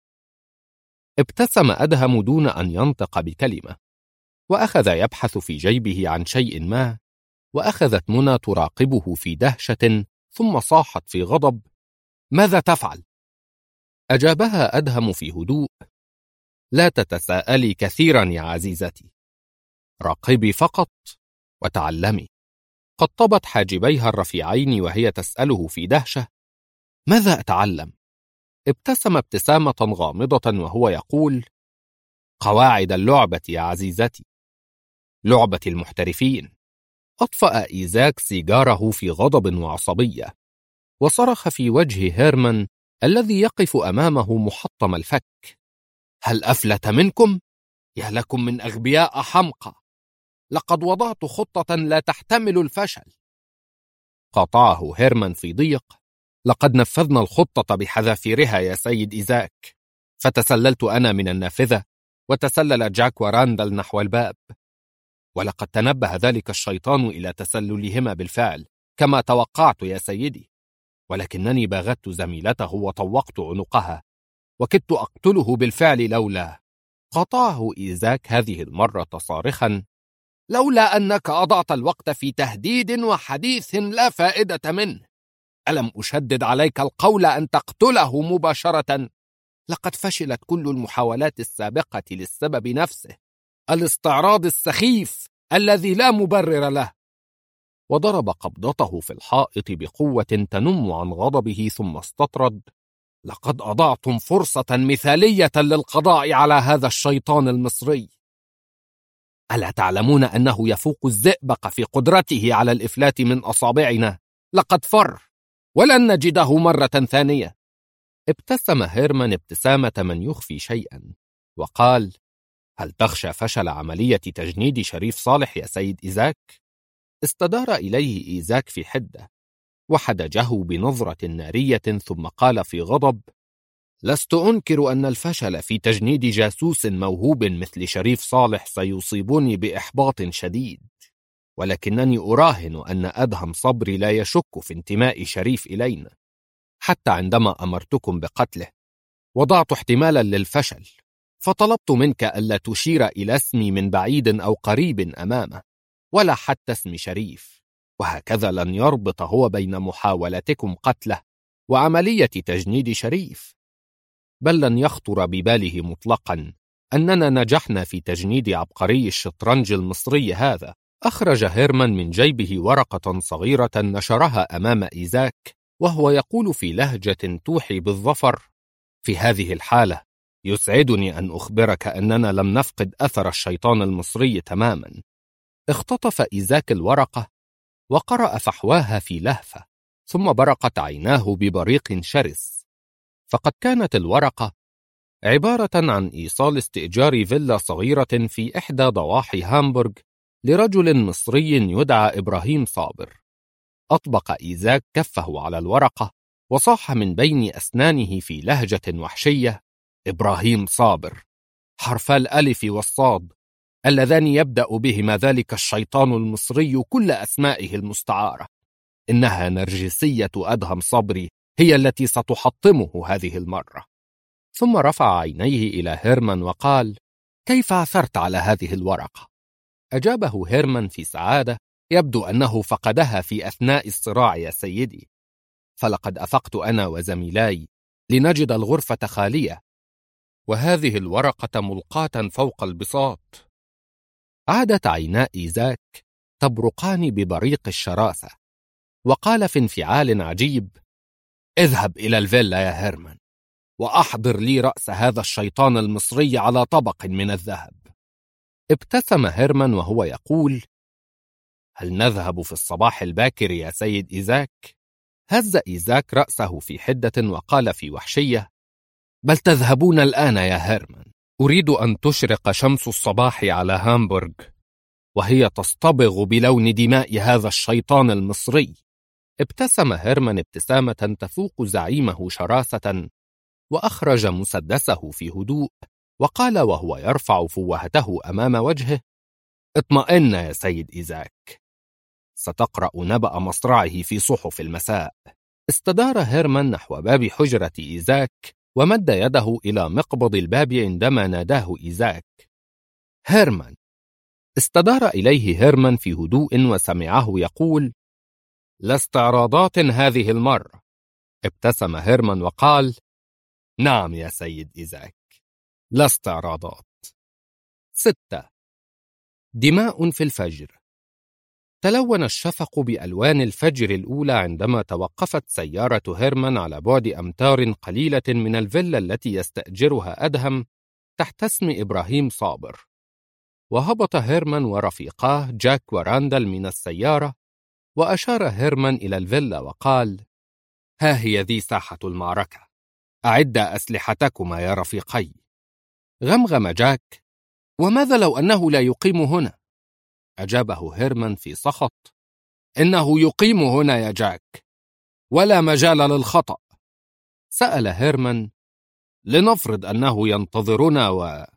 ابتسم أدهم دون أن ينطق بكلمة، وأخذ يبحث في جيبه عن شيء ما، وأخذت منى تراقبه في دهشة، ثم صاحت في غضب: ماذا تفعل؟ أجابها أدهم في هدوء: لا تتساءلي كثيرا يا عزيزتي، راقبي فقط وتعلمي. قد طبت حاجبيها الرفيعين وهي تسأله في دهشة: ماذا أتعلم؟ ابتسم ابتسامة غامضة وهو يقول: قواعد اللعبة يا عزيزتي، لعبة المحترفين. أطفأ إيزاك سيجاره في غضب وعصبية، وصرخ في وجه هيرمان الذي يقف أمامه محطم الفك: هل أفلت منكم؟ يا لكم من أغبياء حمقى، لقد وضعت خطة لا تحتمل الفشل. قاطعه هيرمان في ضيق: لقد نفذنا الخطة بحذافيرها يا سيد إيزاك. فتسللت أنا من النافذة، وتسلل جاك وراندل نحو الباب، ولقد تنبه ذلك الشيطان إلى تسللهما بالفعل كما توقعت يا سيدي، ولكنني باغت زميلته وطوقت عنقها، وكدت أقتله بالفعل لولا. قاطعه إيزاك هذه المرة صارخا: لولا أنك أضعت الوقت في تهديد وحديث لا فائدة منه. ألم أشدد عليك القول أن تقتله مباشرة؟ لقد فشلت كل المحاولات السابقة للسبب نفسه، الاستعراض السخيف الذي لا مبرر له. وضرب قبضته في الحائط بقوة تنم عن غضبه، ثم استطرد: لقد أضعتم فرصة مثالية للقضاء على هذا الشيطان المصري. ألا تعلمون أنه يفوق الزئبق في قدرته على الإفلات من أصابعنا؟ لقد فر، ولن نجده مرة ثانية. ابتسم هيرمان ابتسامة من يخفي شيئا، وقال: هل تخشى فشل عملية تجنيد شريف صالح يا سيد إيزاك؟ استدار إليه إيزاك في حدة، وحدجه بنظرة نارية، ثم قال في غضب: لست أنكر أن الفشل في تجنيد جاسوس موهوب مثل شريف صالح سيصيبني بإحباط شديد، ولكنني أراهن أن أدهم صبري لا يشك في انتماء شريف إلينا. حتى عندما أمرتكم بقتله وضعت احتمالا للفشل، فطلبت منك ألا تشير إلى اسمي من بعيد أو قريب أمامه، ولا حتى اسم شريف، وهكذا لن يربط هو بين محاولتكم قتله وعملية تجنيد شريف، بل لن يخطر بباله مطلقا أننا نجحنا في تجنيد عبقري الشطرنج المصري هذا. أخرج هيرمان من جيبه ورقة صغيرة نشرها أمام إيزاك، وهو يقول في لهجة توحي بالظفر: في هذه الحالة يسعدني أن أخبرك أننا لم نفقد أثر الشيطان المصري تماما. اختطف إيزاك الورقة وقرأ فحواها في لهفة، ثم برقت عيناه ببريق شرس، فقد كانت الورقة عبارة عن إيصال استئجار فيلا صغيرة في إحدى ضواحي هامبورغ لرجل مصري يدعى إبراهيم صابر. أطبق إيزاك كفه على الورقة وصاح من بين أسنانه في لهجة وحشية: إبراهيم صابر، حرفا الألف والصاد اللذان يبدأ بهما ذلك الشيطان المصري كل أسمائه المستعارة. إنها نرجسية أدهم صبري هي التي ستحطمه هذه المرة. ثم رفع عينيه إلى هيرمان وقال: كيف عثرت على هذه الورقة؟ أجابه هيرمان في سعادة: يبدو أنه فقدها في أثناء الصراع يا سيدي، فلقد أفقت أنا وزميلاي لنجد الغرفة خالية، وهذه الورقة ملقاة فوق البساط. عادت عينا إيزاك تبرقان ببريق الشراسة، وقال في انفعال عجيب: اذهب إلى الفيلا يا هيرمان، وأحضر لي رأس هذا الشيطان المصري على طبق من الذهب. ابتسم هيرمان وهو يقول: هل نذهب في الصباح الباكر يا سيد إيزاك؟ هز إيزاك رأسه في حدة وقال في وحشية: بل تذهبون الآن يا هيرمان. أريد أن تشرق شمس الصباح على هامبورغ وهي تصطبغ بلون دماء هذا الشيطان المصري. ابتسم هيرمان ابتسامة تفوق زعيمه شراسة، وأخرج مسدسه في هدوء، وقال وهو يرفع فوهته أمام وجهه: اطمئن يا سيد إيزاك، ستقرأ نبأ مصرعه في صحف المساء. استدار هيرمان نحو باب حجرة إيزاك، ومد يده إلى مقبض الباب عندما ناداه إيزاك: هيرمان. استدار إليه هيرمان في هدوء وسمعه يقول: لا استعراضات هذه المرة. ابتسم هيرمان وقال: نعم يا سيد إيزاك، لا استعراضات. 6. دماء في الفجر. تلون الشفق بألوان الفجر الأولى عندما توقفت سيارة هيرمان على بعد أمتار قليلة من الفيلا التي يستأجرها أدهم تحت اسم إبراهيم صابر. وهبط هيرمان ورفيقاه جاك وراندل من السيارة، وأشار هيرمان إلى الفيلا وقال: ها هي ذي ساحة المعركة، أعدا أسلحتكما يا رفيقي. غمغم جاك: وماذا لو أنه لا يقيم هنا؟ أجابه هيرمان في سخط: إنه يقيم هنا يا جاك، ولا مجال للخطأ. سأل هيرمان: لنفرض أنه ينتظرنا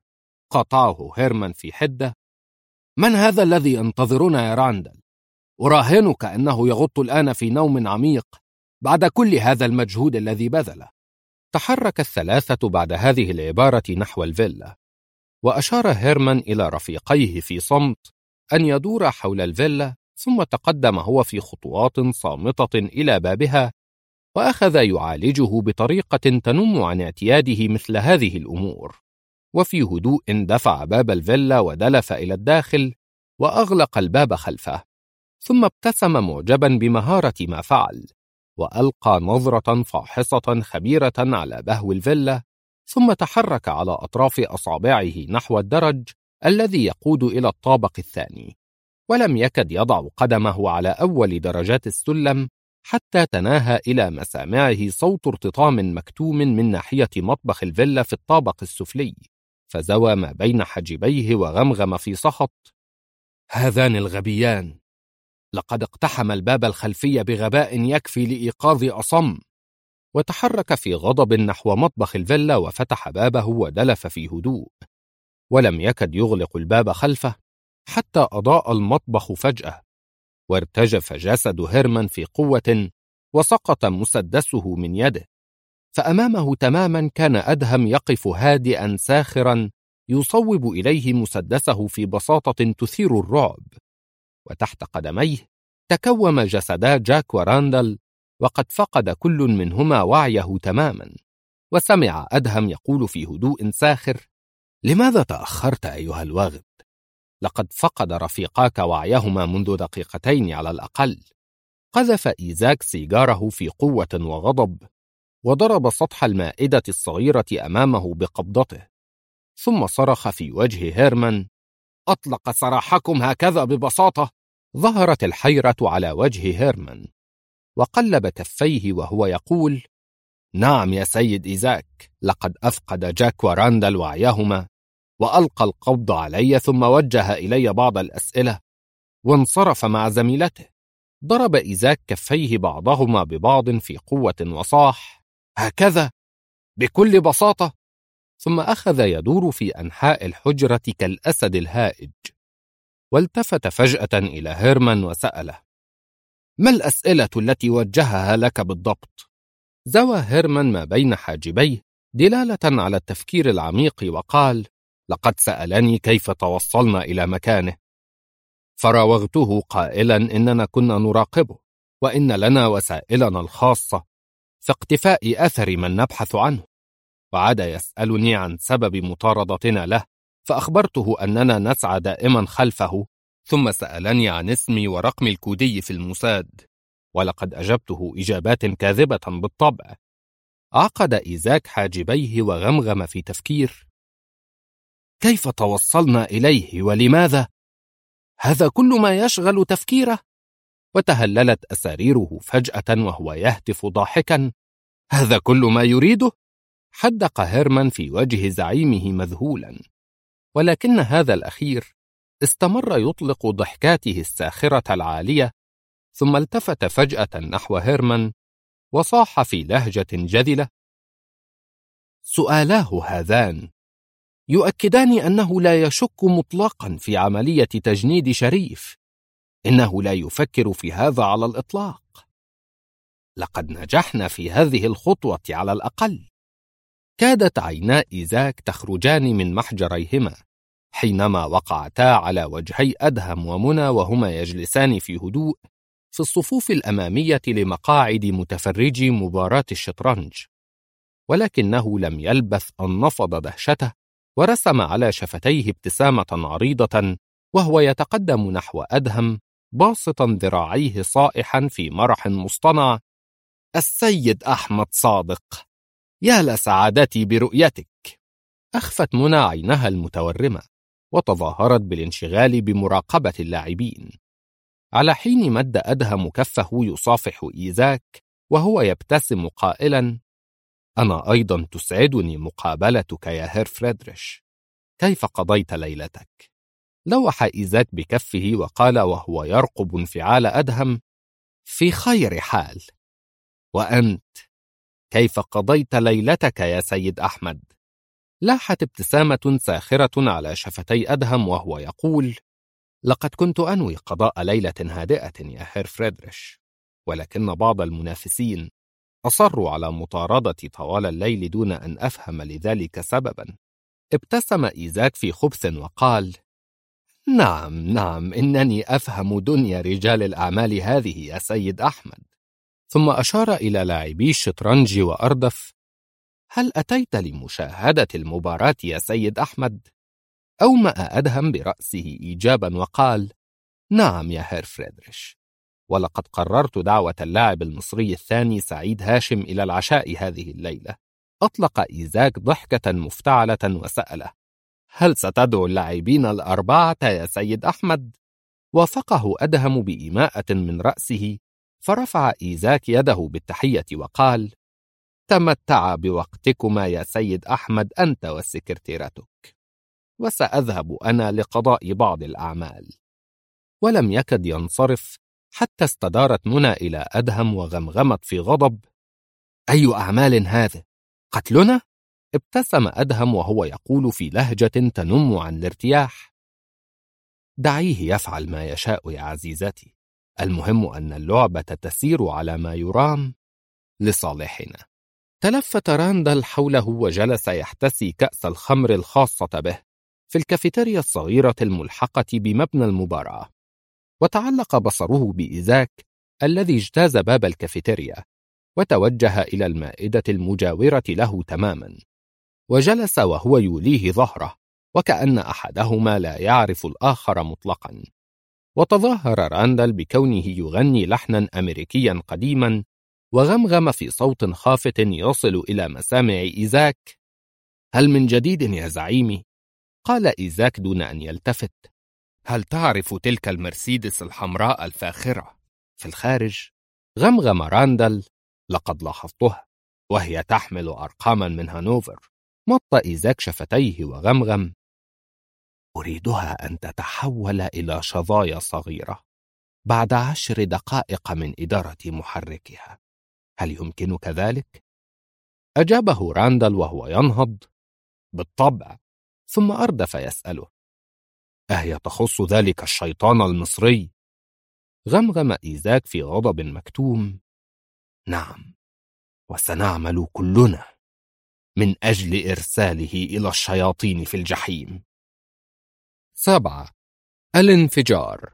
قطعه هيرمان في حدة: من هذا الذي ينتظرنا يا راندل؟ أراهنك أنه يغط الآن في نوم عميق بعد كل هذا المجهود الذي بذله. تحرك الثلاثة بعد هذه العبارة نحو الفيلا، وأشار هيرمان إلى رفيقيه في صمت أن يدور حول الفيلا، ثم تقدم هو في خطوات صامتة إلى بابها، وأخذ يعالجه بطريقة تنم عن اعتياده مثل هذه الأمور. وفي هدوء دفع باب الفيلا ودلف إلى الداخل وأغلق الباب خلفه، ثم ابتسم معجبا بمهارة ما فعل، وألقى نظرة فاحصة خبيرة على بهو الفيلا، ثم تحرك على أطراف أصابعه نحو الدرج الذي يقود إلى الطابق الثاني، ولم يكد يضع قدمه على أول درجات السلم حتى تناهى إلى مسامعه صوت ارتطام مكتوم من ناحية مطبخ الفيلا في الطابق السفلي، فزوى ما بين حجبيه وغمغم في سخط: هذان الغبيان لقد اقتحم الباب الخلفي بغباء يكفي لإيقاظ أصم. وتحرك في غضب نحو مطبخ الفيلا وفتح بابه ودلف في هدوء، ولم يكد يغلق الباب خلفه حتى أضاء المطبخ فجأة، وارتجف جسد هيرمان في قوة، وسقط مسدسه من يده، فأمامه تماما كان أدهم يقف هادئا ساخرا يصوب إليه مسدسه في بساطة تثير الرعب. وتحت قدميه تكوم جسدا جاك وراندل، وقد فقد كل منهما وعيه تماما. وسمع أدهم يقول في هدوء ساخر: لماذا تأخرت أيها الواغد؟ لقد فقد رفيقاك وعيهما منذ دقيقتين على الأقل. قذف إيزاك سيجاره في قوة وغضب، وضرب سطح المائدة الصغيرة أمامه بقبضته، ثم صرخ في وجه هيرمان: أطلق سراحكم هكذا ببساطة؟ ظهرت الحيرة على وجه هيرمان، وقلب كفيه وهو يقول: نعم يا سيد إيزاك، لقد أفقد جاك وراندل وعيهما، وألقى القبض علي ثم وجه إلي بعض الأسئلة وانصرف مع زميلته. ضرب إيزاك كفيه بعضهما ببعض في قوة وصاح: هكذا بكل بساطة؟ ثم أخذ يدور في أنحاء الحجرة كالأسد الهائج، والتفت فجأة إلى هيرمان وسأله: ما الأسئلة التي وجهها لك بالضبط؟ زوى هيرمان ما بين حاجبيه دلالة على التفكير العميق وقال: لقد سألني كيف توصلنا إلى مكانه، فراوغته قائلا إننا كنا نراقبه، وإن لنا وسائلنا الخاصة في اقتفاء أثر من نبحث عنه. وعاد يسألني عن سبب مطاردتنا له، فأخبرته أننا نسعى دائما خلفه، ثم سألني عن اسمي ورقمي الكودي في الموساد، ولقد أجبته إجابات كاذبة بالطبع. عقد إيزاك حاجبيه وغمغم في تفكير: كيف توصلنا إليه ولماذا؟ هذا كل ما يشغل تفكيره. وتهللت أساريره فجأة وهو يهتف ضاحكا: هذا كل ما يريده؟ حدق هيرمان في وجه زعيمه مذهولا، ولكن هذا الأخير استمر يطلق ضحكاته الساخرة العالية، ثم التفت فجأة نحو هيرمان وصاح في لهجة جذلة: سؤالاه هذان يؤكدان أنه لا يشك مطلقا في عملية تجنيد شريف، إنه لا يفكر في هذا على الإطلاق. لقد نجحنا في هذه الخطوة على الأقل. كادت عينا إيزاك تخرجان من محجريهما، حينما وقعتا على وجهي أدهم ومنى وهما يجلسان في هدوء في الصفوف الأمامية لمقاعد متفرجي مباراة الشطرنج، ولكنه لم يلبث أن نفض دهشته ورسم على شفتيه ابتسامة عريضة وهو يتقدم نحو أدهم باسطا ذراعيه صائحا في مرح مصطنع: السيد أحمد صادق، يا لسعادتي برؤيتك. أخفت منى عينها المتورمة وتظاهرت بالانشغال بمراقبة اللاعبين، على حين مد أدهم كفه يصافح إيزاك وهو يبتسم قائلا: أنا أيضا تسعدني مقابلتك يا هير فريدريش، كيف قضيت ليلتك؟ لوح إيزاك بكفه وقال وهو يرقب انفعال أدهم: في خير حال. وأنت كيف قضيت ليلتك يا سيد أحمد؟ لاحت ابتسامة ساخرة على شفتي أدهم وهو يقول: لقد كنت أنوي قضاء ليلة هادئة يا هير فريدريش، ولكن بعض المنافسين أصروا على مطاردتي طوال الليل دون أن أفهم لذلك سببا. ابتسم إيزاك في خبث وقال: نعم إنني أفهم دنيا رجال الأعمال هذه يا سيد أحمد. ثم أشار إلى لاعبي الشطرنج وأردف: هل أتيت لمشاهدة المباراة يا سيد أحمد؟ أومأ أدهم برأسه إيجابا وقال: نعم يا هير فريدريش، ولقد قررت دعوة اللاعب المصري الثاني سعيد هاشم إلى العشاء هذه الليلة. أطلق إيزاك ضحكة مفتعلة وسأله: هل ستدعو اللاعبين الأربعة يا سيد أحمد؟ وافقه أدهم بإيماءة من رأسه، فرفع إيزاك يده بالتحية وقال: تمتع بوقتكما يا سيد أحمد أنت وسكرتيرتك، وسأذهب أنا لقضاء بعض الأعمال. ولم يكد ينصرف حتى استدارت منى إلى أدهم وغمغمت في غضب: أي أعمال هذه؟ قتلنا؟ ابتسم أدهم وهو يقول في لهجة تنم عن الارتياح: دعيه يفعل ما يشاء يا عزيزتي، المهم أن اللعبة تسير على ما يرام لصالحنا. تلفت راندل حوله وجلس يحتسي كأس الخمر الخاصة به في الكافيتيريا الصغيرة الملحقة بمبنى المباراة، وتعلق بصره بإيزاك الذي اجتاز باب الكافيتيريا وتوجه إلى المائدة المجاورة له تماما، وجلس وهو يوليه ظهره وكأن أحدهما لا يعرف الآخر مطلقا. وتظاهر راندل بكونه يغني لحنا أمريكيا قديما، وغمغم في صوت خافت يصل إلى مسامع إيزاك: هل من جديد يا زعيمي؟ قال إيزاك دون أن يلتفت: هل تعرف تلك المرسيدس الحمراء الفاخرة في الخارج؟ غمغم راندل: لقد لاحظتها، وهي تحمل أرقاما من هانوفر. مط إيزاك شفتيه وغمغم: أريدها أن تتحول إلى شظايا صغيرة بعد 10 دقائق من إدارة محركها، هل يمكنك ذلك؟ أجابه راندل وهو ينهض: بالطبع. ثم أردف يسأله: أهي تخص ذلك الشيطان المصري؟ غمغم إيزاك في غضب مكتوم: نعم، وسنعمل كلنا من أجل إرساله إلى الشياطين في الجحيم. 7. الانفجار.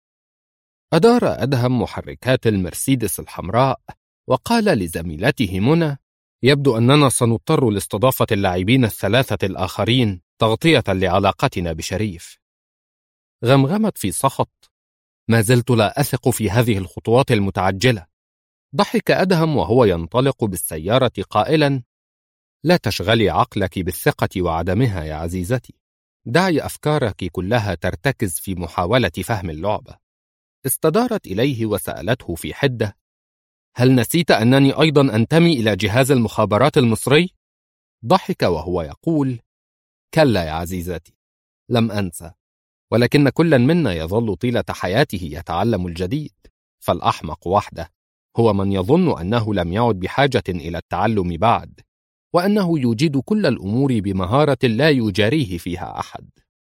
أدار أدهم محركات المرسيدس الحمراء وقال لزميلته منى: يبدو أننا سنضطر لاستضافة اللاعبين الثلاثة الآخرين تغطية لعلاقتنا بشريف. غمغمت في سخط: ما زلت لا أثق في هذه الخطوات المتعجلة. ضحك أدهم وهو ينطلق بالسيارة قائلا: لا تشغلي عقلك بالثقة وعدمها يا عزيزتي، دعي أفكارك كلها ترتكز في محاولة فهم اللعبة. استدارت إليه وسألته في حدة: هل نسيت أنني أيضا أنتمي إلى جهاز المخابرات المصري؟ ضحك وهو يقول: كلا يا عزيزتي، لم أنسى، ولكن كلا منا يظل طيلة حياته يتعلم الجديد، فالأحمق وحده هو من يظن أنه لم يعد بحاجة إلى التعلم بعد، وأنه يجيد كل الأمور بمهارة لا يجاريه فيها أحد.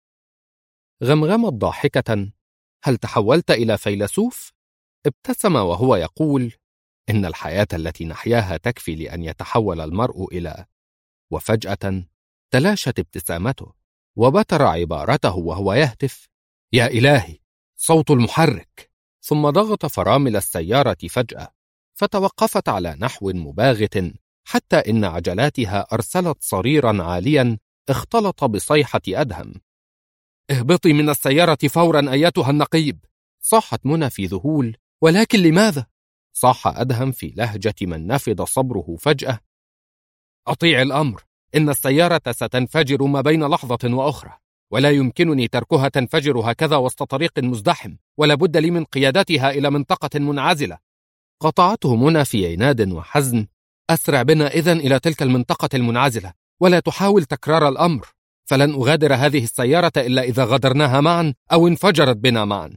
غمغمت ضاحكة: هل تحولت إلى فيلسوف؟ ابتسم وهو يقول: إن الحياة التي نحياها تكفي لأن يتحول المرء إلى... وفجأة تلاشت ابتسامته، وبتر عبارته وهو يهتف: يا إلهي، صوت المحرك! ثم ضغط فرامل السيارة فجأة، فتوقفت على نحو مباغت، حتى إن عجلاتها أرسلت صريرا عاليا اختلط بصيحة أدهم. اهبطي من السيارة فورا أيتها النقيب! صاحت منى في ذهول. ولكن لماذا؟ صاح أدهم في لهجة من نفد صبره فجأة: أطيع الأمر، إن السيارة ستنفجر ما بين لحظة وأخرى، ولا يمكنني تركها تنفجر هكذا وسط طريق مزدحم، ولا بد لي من قيادتها إلى منطقة منعزلة. قطعته منى في عناد وحزن: أسرع بنا إذن إلى تلك المنطقة المنعزلة، ولا تحاول تكرار الأمر، فلن أغادر هذه السيارة إلا إذا غادرناها معا أو انفجرت بنا معا.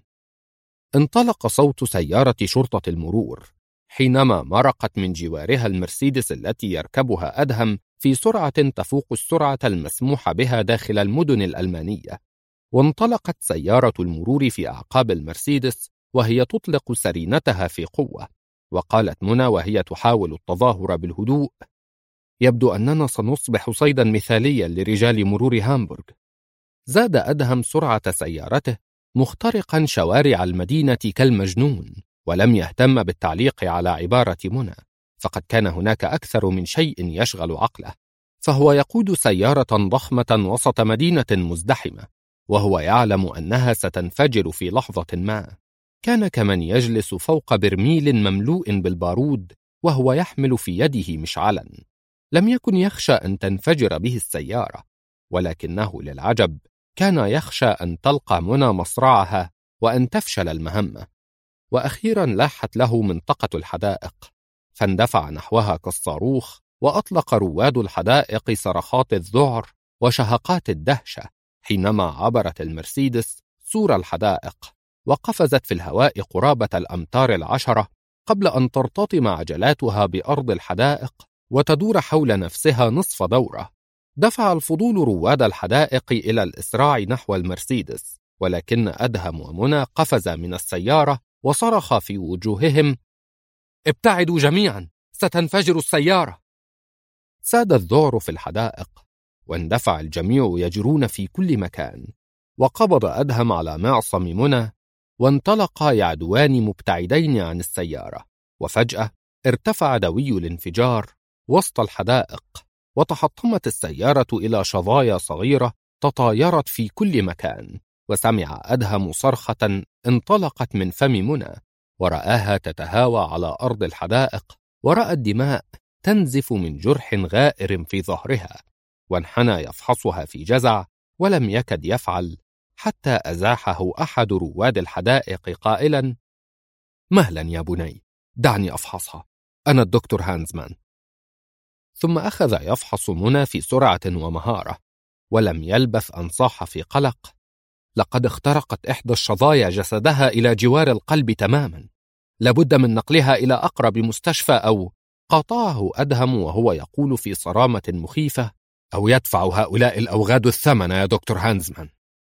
انطلق صوت سيارة شرطة المرور حينما مرقت من جوارها المرسيدس التي يركبها أدهم في سرعة تفوق السرعة المسموح بها داخل المدن الألمانية. وانطلقت سيارة المرور في أعقاب المرسيدس وهي تطلق سرينتها في قوة. وقالت منى وهي تحاول التظاهر بالهدوء: يبدو أننا سنصبح صيدا مثاليا لرجال مرور هامبورغ. زاد أدهم سرعة سيارته مخترقا شوارع المدينة كالمجنون، ولم يهتم بالتعليق على عبارة منى، فقد كان هناك أكثر من شيء يشغل عقله. فهو يقود سيارة ضخمة وسط مدينة مزدحمة، وهو يعلم أنها ستنفجر في لحظة ما. كان كمن يجلس فوق برميل مملوء بالبارود وهو يحمل في يده مشعلا. لم يكن يخشى أن تنفجر به السيارة، ولكنه للعجب كان يخشى أن تلقى منى مصرعها وأن تفشل المهمة. وأخيرا لاحت له منطقة الحدائق، فاندفع نحوها كالصاروخ، وأطلق رواد الحدائق صرخات الذعر وشهقات الدهشة حينما عبرت المرسيدس سور الحدائق، وقفزت في الهواء قرابة الأمتار 10 قبل أن ترتطم عجلاتها بأرض الحدائق وتدور حول نفسها نصف دورة. دفع الفضول رواد الحدائق إلى الإسراع نحو المرسيدس، ولكن أدهم ومنى قفزا من السيارة وصرخ في وجوههم: ابتعدوا جميعا، ستنفجر السيارة! ساد الذعر في الحدائق، واندفع الجميع يجرون في كل مكان. وقبض أدهم على معصم منى، وانطلقا يعدوان مبتعدين عن السيارة. وفجأة ارتفع دوي الانفجار وسط الحدائق، وتحطمت السيارة إلى شظايا صغيرة تطايرت في كل مكان. وسمع أدهم صرخة انطلقت من فم منى، ورآها تتهاوى على أرض الحدائق، ورأى الدماء تنزف من جرح غائر في ظهرها. وانحنى يفحصها في جزع، ولم يكد يفعل حتى أزاحه أحد رواد الحدائق قائلا: مهلا يا بني، دعني أفحصها، أنا الدكتور هانزمان. ثم أخذ يفحص منى في سرعة ومهارة، ولم يلبث أن صاح في قلق: لقد اخترقت إحدى الشظايا جسدها إلى جوار القلب تماما، لابد من نقلها إلى أقرب مستشفى أو... قاطعه أدهم وهو يقول في صرامة مخيفة: أو يدفع هؤلاء الأوغاد الثمن يا دكتور هانزمان.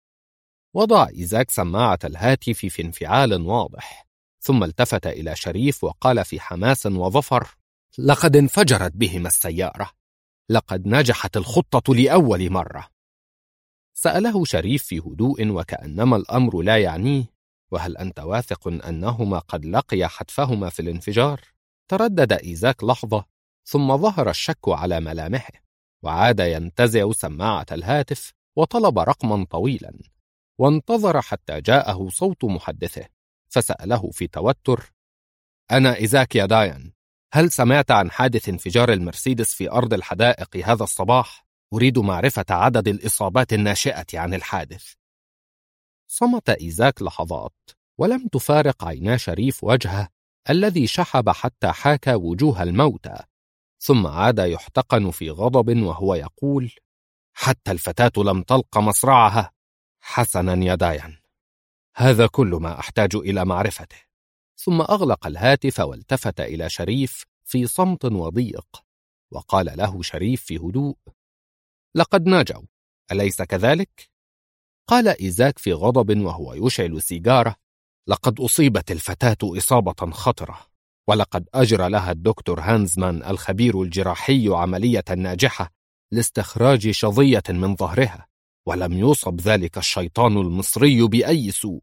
وضع إيزاك سماعة الهاتف في انفعال واضح، ثم التفت إلى شريف وقال في حماس وظفر: لقد انفجرت بهم السيارة، لقد نجحت الخطة لأول مرة. سأله شريف في هدوء وكأنما الأمر لا يعنيه: وهل أنت واثق أنهما قد لقيا حتفهما في الانفجار؟ تردد إيزاك لحظة، ثم ظهر الشك على ملامحه، وعاد ينتزع سماعة الهاتف وطلب رقما طويلا، وانتظر حتى جاءه صوت محدثه، فسأله في توتر: أنا إيزاك يا دايان، هل سمعت عن حادث انفجار المرسيدس في أرض الحدائق هذا الصباح؟ أريد معرفة عدد الإصابات الناشئة عن الحادث. صمت إيزاك لحظات، ولم تفارق عينا شريف وجهه الذي شحب حتى حاكى وجوه الموتى، ثم عاد يحتقن في غضب وهو يقول: حتى الفتاة لم تلق مصرعها؟ حسنا يا دايان، هذا كل ما أحتاج إلى معرفته. ثم أغلق الهاتف والتفت إلى شريف في صمت وضيق، وقال له شريف في هدوء: لقد نجوا، أليس كذلك؟ قال إيزاك في غضب وهو يشعل سيجارة: لقد أصيبت الفتاة إصابة خطرة، ولقد أجرى لها الدكتور هانزمان الخبير الجراحي عملية ناجحة لاستخراج شظية من ظهرها، ولم يصب ذلك الشيطان المصري بأي سوء.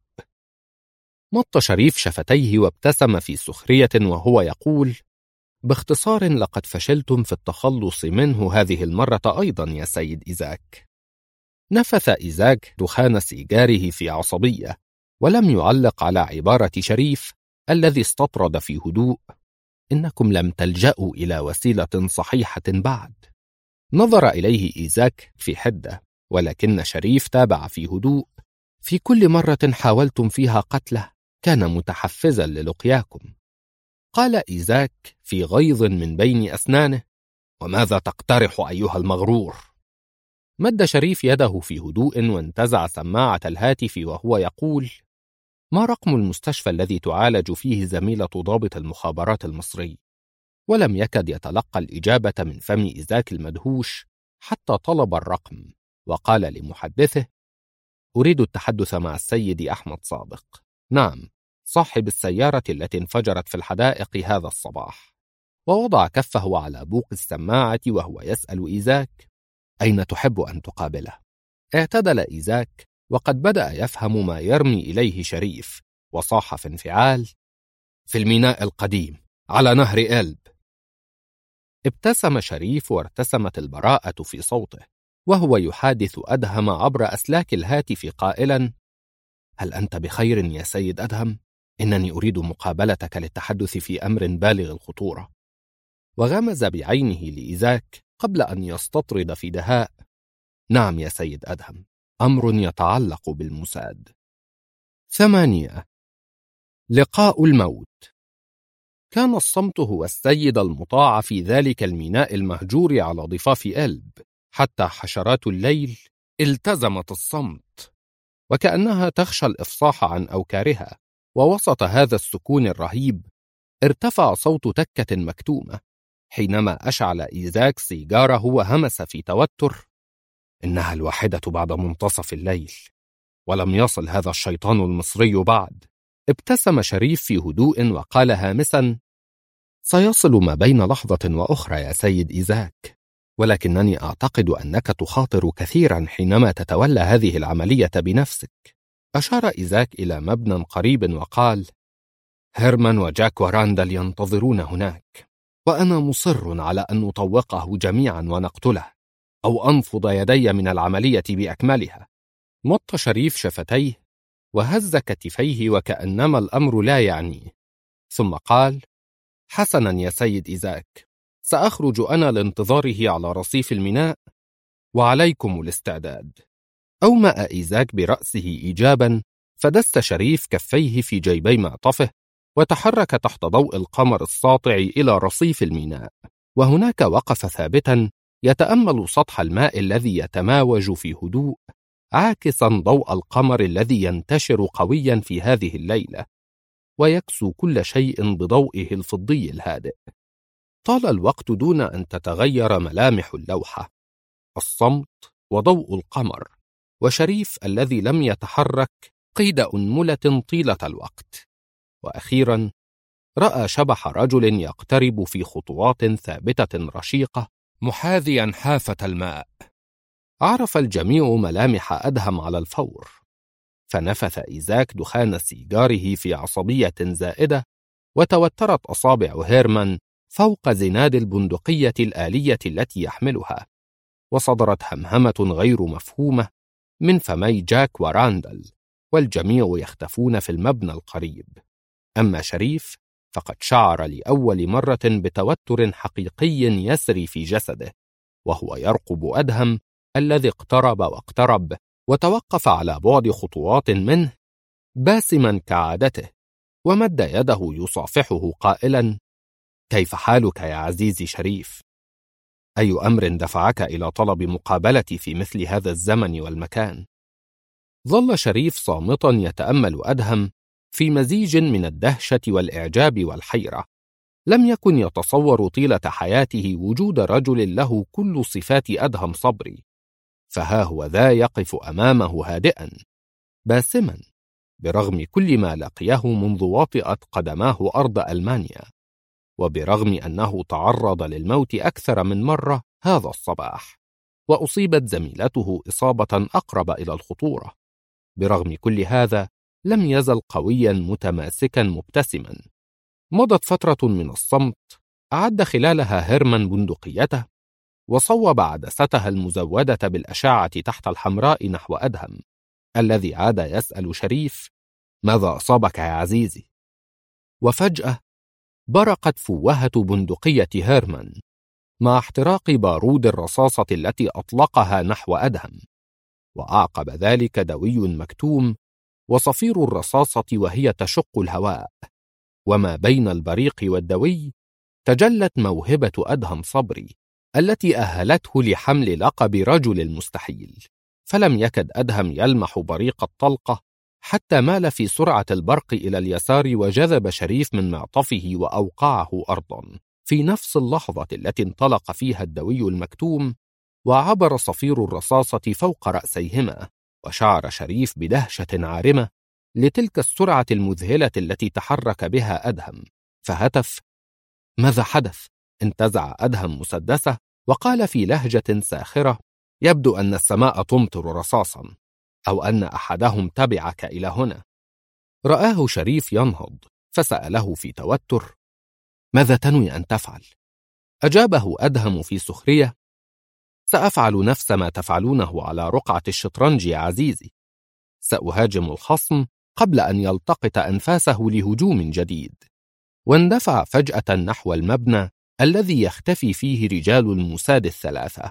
مط شريف شفتيه وابتسم في سخرية وهو يقول: باختصار لقد فشلتم في التخلص منه هذه المرة أيضا يا سيد إيزاك. نفث إيزاك دخان سيجاره في عصبية، ولم يعلق على عبارة شريف الذي استطرد في هدوء: إنكم لم تلجأوا إلى وسيلة صحيحة بعد. نظر إليه إيزاك في حدة، ولكن شريف تابع في هدوء: في كل مرة حاولتم فيها قتله كان متحفزا للقياكم. قال إيزاك في غيظ من بين أسنانه: وماذا تقترح أيها المغرور؟ مد شريف يده في هدوء وانتزع سماعة الهاتف وهو يقول: ما رقم المستشفى الذي تعالج فيه زميلة ضابط المخابرات المصري؟ ولم يكد يتلقى الإجابة من فم إيزاك المدهوش حتى طلب الرقم، وقال لمحدثه: أريد التحدث مع السيد أحمد صادق. نعم، صاحب السيارة التي انفجرت في الحدائق هذا الصباح. ووضع كفه على بوق السماعة وهو يسأل إيزاك: أين تحب أن تقابله؟ اعتدل إيزاك وقد بدأ يفهم ما يرمي إليه شريف، وصاح في انفعال: في الميناء القديم على نهر إلب. ابتسم شريف وارتسمت البراءة في صوته وهو يحادث أدهم عبر أسلاك الهاتف قائلا: هل أنت بخير يا سيد أدهم؟ إنني أريد مقابلتك للتحدث في أمر بالغ الخطورة. وغمز بعينه لإيزاك قبل أن يستطرد في دهاء: نعم يا سيد أدهم، أمر يتعلق بالموساد. 8. لقاء الموت. كان الصمت هو السيد المطاع في ذلك الميناء المهجور على ضفاف إلب، حتى حشرات الليل التزمت الصمت وكأنها تخشى الإفصاح عن أوكارها. ووسط هذا السكون الرهيب ارتفع صوت تكة مكتومة حينما أشعل إيزاك سيجاره وهمس في توتر: إنها 1 بعد منتصف الليل، ولم يصل هذا الشيطان المصري بعد. ابتسم شريف في هدوء وقال هامسا: سيصل ما بين لحظة وأخرى يا سيد إيزاك، ولكنني أعتقد أنك تخاطر كثيرا حينما تتولى هذه العملية بنفسك. أشار إيزاك إلى مبنى قريب وقال: هيرمان وجاك وراندل ينتظرون هناك، وأنا مصر على أن نطوقه جميعا ونقتله، أو أنفض يدي من العملية بأكملها. مط شريف شفتيه وهز كتفيه وكأنما الأمر لا يعنيه، ثم قال: حسنا يا سيد إيزاك، سأخرج أنا لانتظاره على رصيف الميناء، وعليكم الاستعداد. أومأ إيزاك برأسه إيجابا، فدس شريف كفيه في جيبي معطفه وتحرك تحت ضوء القمر الساطع إلى رصيف الميناء، وهناك وقف ثابتا يتأمل سطح الماء الذي يتماوج في هدوء، عاكسا ضوء القمر الذي ينتشر قويا في هذه الليلة ويكسو كل شيء بضوئه الفضي الهادئ. طال الوقت دون أن تتغير ملامح اللوحة: الصمت وضوء القمر وشريف الذي لم يتحرك قيد أنملة طيلة الوقت. وأخيرا رأى شبح رجل يقترب في خطوات ثابتة رشيقة محاذيا حافة الماء. عرف الجميع ملامح أدهم على الفور، فنفث إيزاك دخان سيجاره في عصبية زائدة، وتوترت أصابع هيرمان فوق زناد البندقية الآلية التي يحملها، وصدرت همهمة غير مفهومة من فمي جاك وراندل، والجميع يختفون في المبنى القريب. أما شريف فقد شعر لأول مرة بتوتر حقيقي يسري في جسده، وهو يرقب أدهم الذي اقترب واقترب وتوقف على بعد خطوات منه، باسما كعادته، ومد يده يصافحه قائلا: كيف حالك يا عزيزي شريف؟ أي أمر دفعك إلى طلب مقابلتي في مثل هذا الزمن والمكان؟ ظل شريف صامتا يتأمل أدهم في مزيج من الدهشة والإعجاب والحيرة. لم يكن يتصور طيلة حياته وجود رجل له كل صفات أدهم صبري، فها هو ذا يقف أمامه هادئا باسما برغم كل ما لقيه منذ وطئت قدماه أرض ألمانيا، وبرغم أنه تعرض للموت أكثر من مرة هذا الصباح. وأصيبت زميلته إصابة أقرب إلى الخطورة. برغم كل هذا لم يزل قويا متماسكا مبتسما. مضت فترة من الصمت أعد خلالها هيرمان بندقيته وصوب عدستها المزودة بالأشعة تحت الحمراء نحو أدهم الذي عاد يسأل شريف: ماذا أصابك يا عزيزي؟ وفجأة برقت فوهة بندقية هيرمان مع احتراق بارود الرصاصة التي أطلقها نحو أدهم، وأعقب ذلك دوي مكتوم وصفير الرصاصة وهي تشق الهواء. وما بين البريق والدوي تجلت موهبة أدهم صبري التي أهلته لحمل لقب رجل المستحيل. فلم يكد أدهم يلمح بريق الطلقة حتى مال في سرعة البرق إلى اليسار وجذب شريف من معطفه وأوقعه أرضا في نفس اللحظة التي انطلق فيها الدوي المكتوم، وعبر صفير الرصاصة فوق رأسيهما. وشعر شريف بدهشة عارمة لتلك السرعة المذهلة التي تحرك بها أدهم، فهتف: ماذا حدث؟ انتزع أدهم مسدسه وقال في لهجة ساخرة: يبدو أن السماء تمطر رصاصا، أو أن أحدهم تبعك إلى هنا. رآه شريف ينهض فسأله في توتر: ماذا تنوي أن تفعل؟ أجابه أدهم في سخرية: سأفعل نفس ما تفعلونه على رقعة الشطرنج يا عزيزي، سأهاجم الخصم قبل أن يلتقط أنفاسه لهجوم جديد. واندفع فجأة نحو المبنى الذي يختفي فيه رجال الموساد الثلاثة.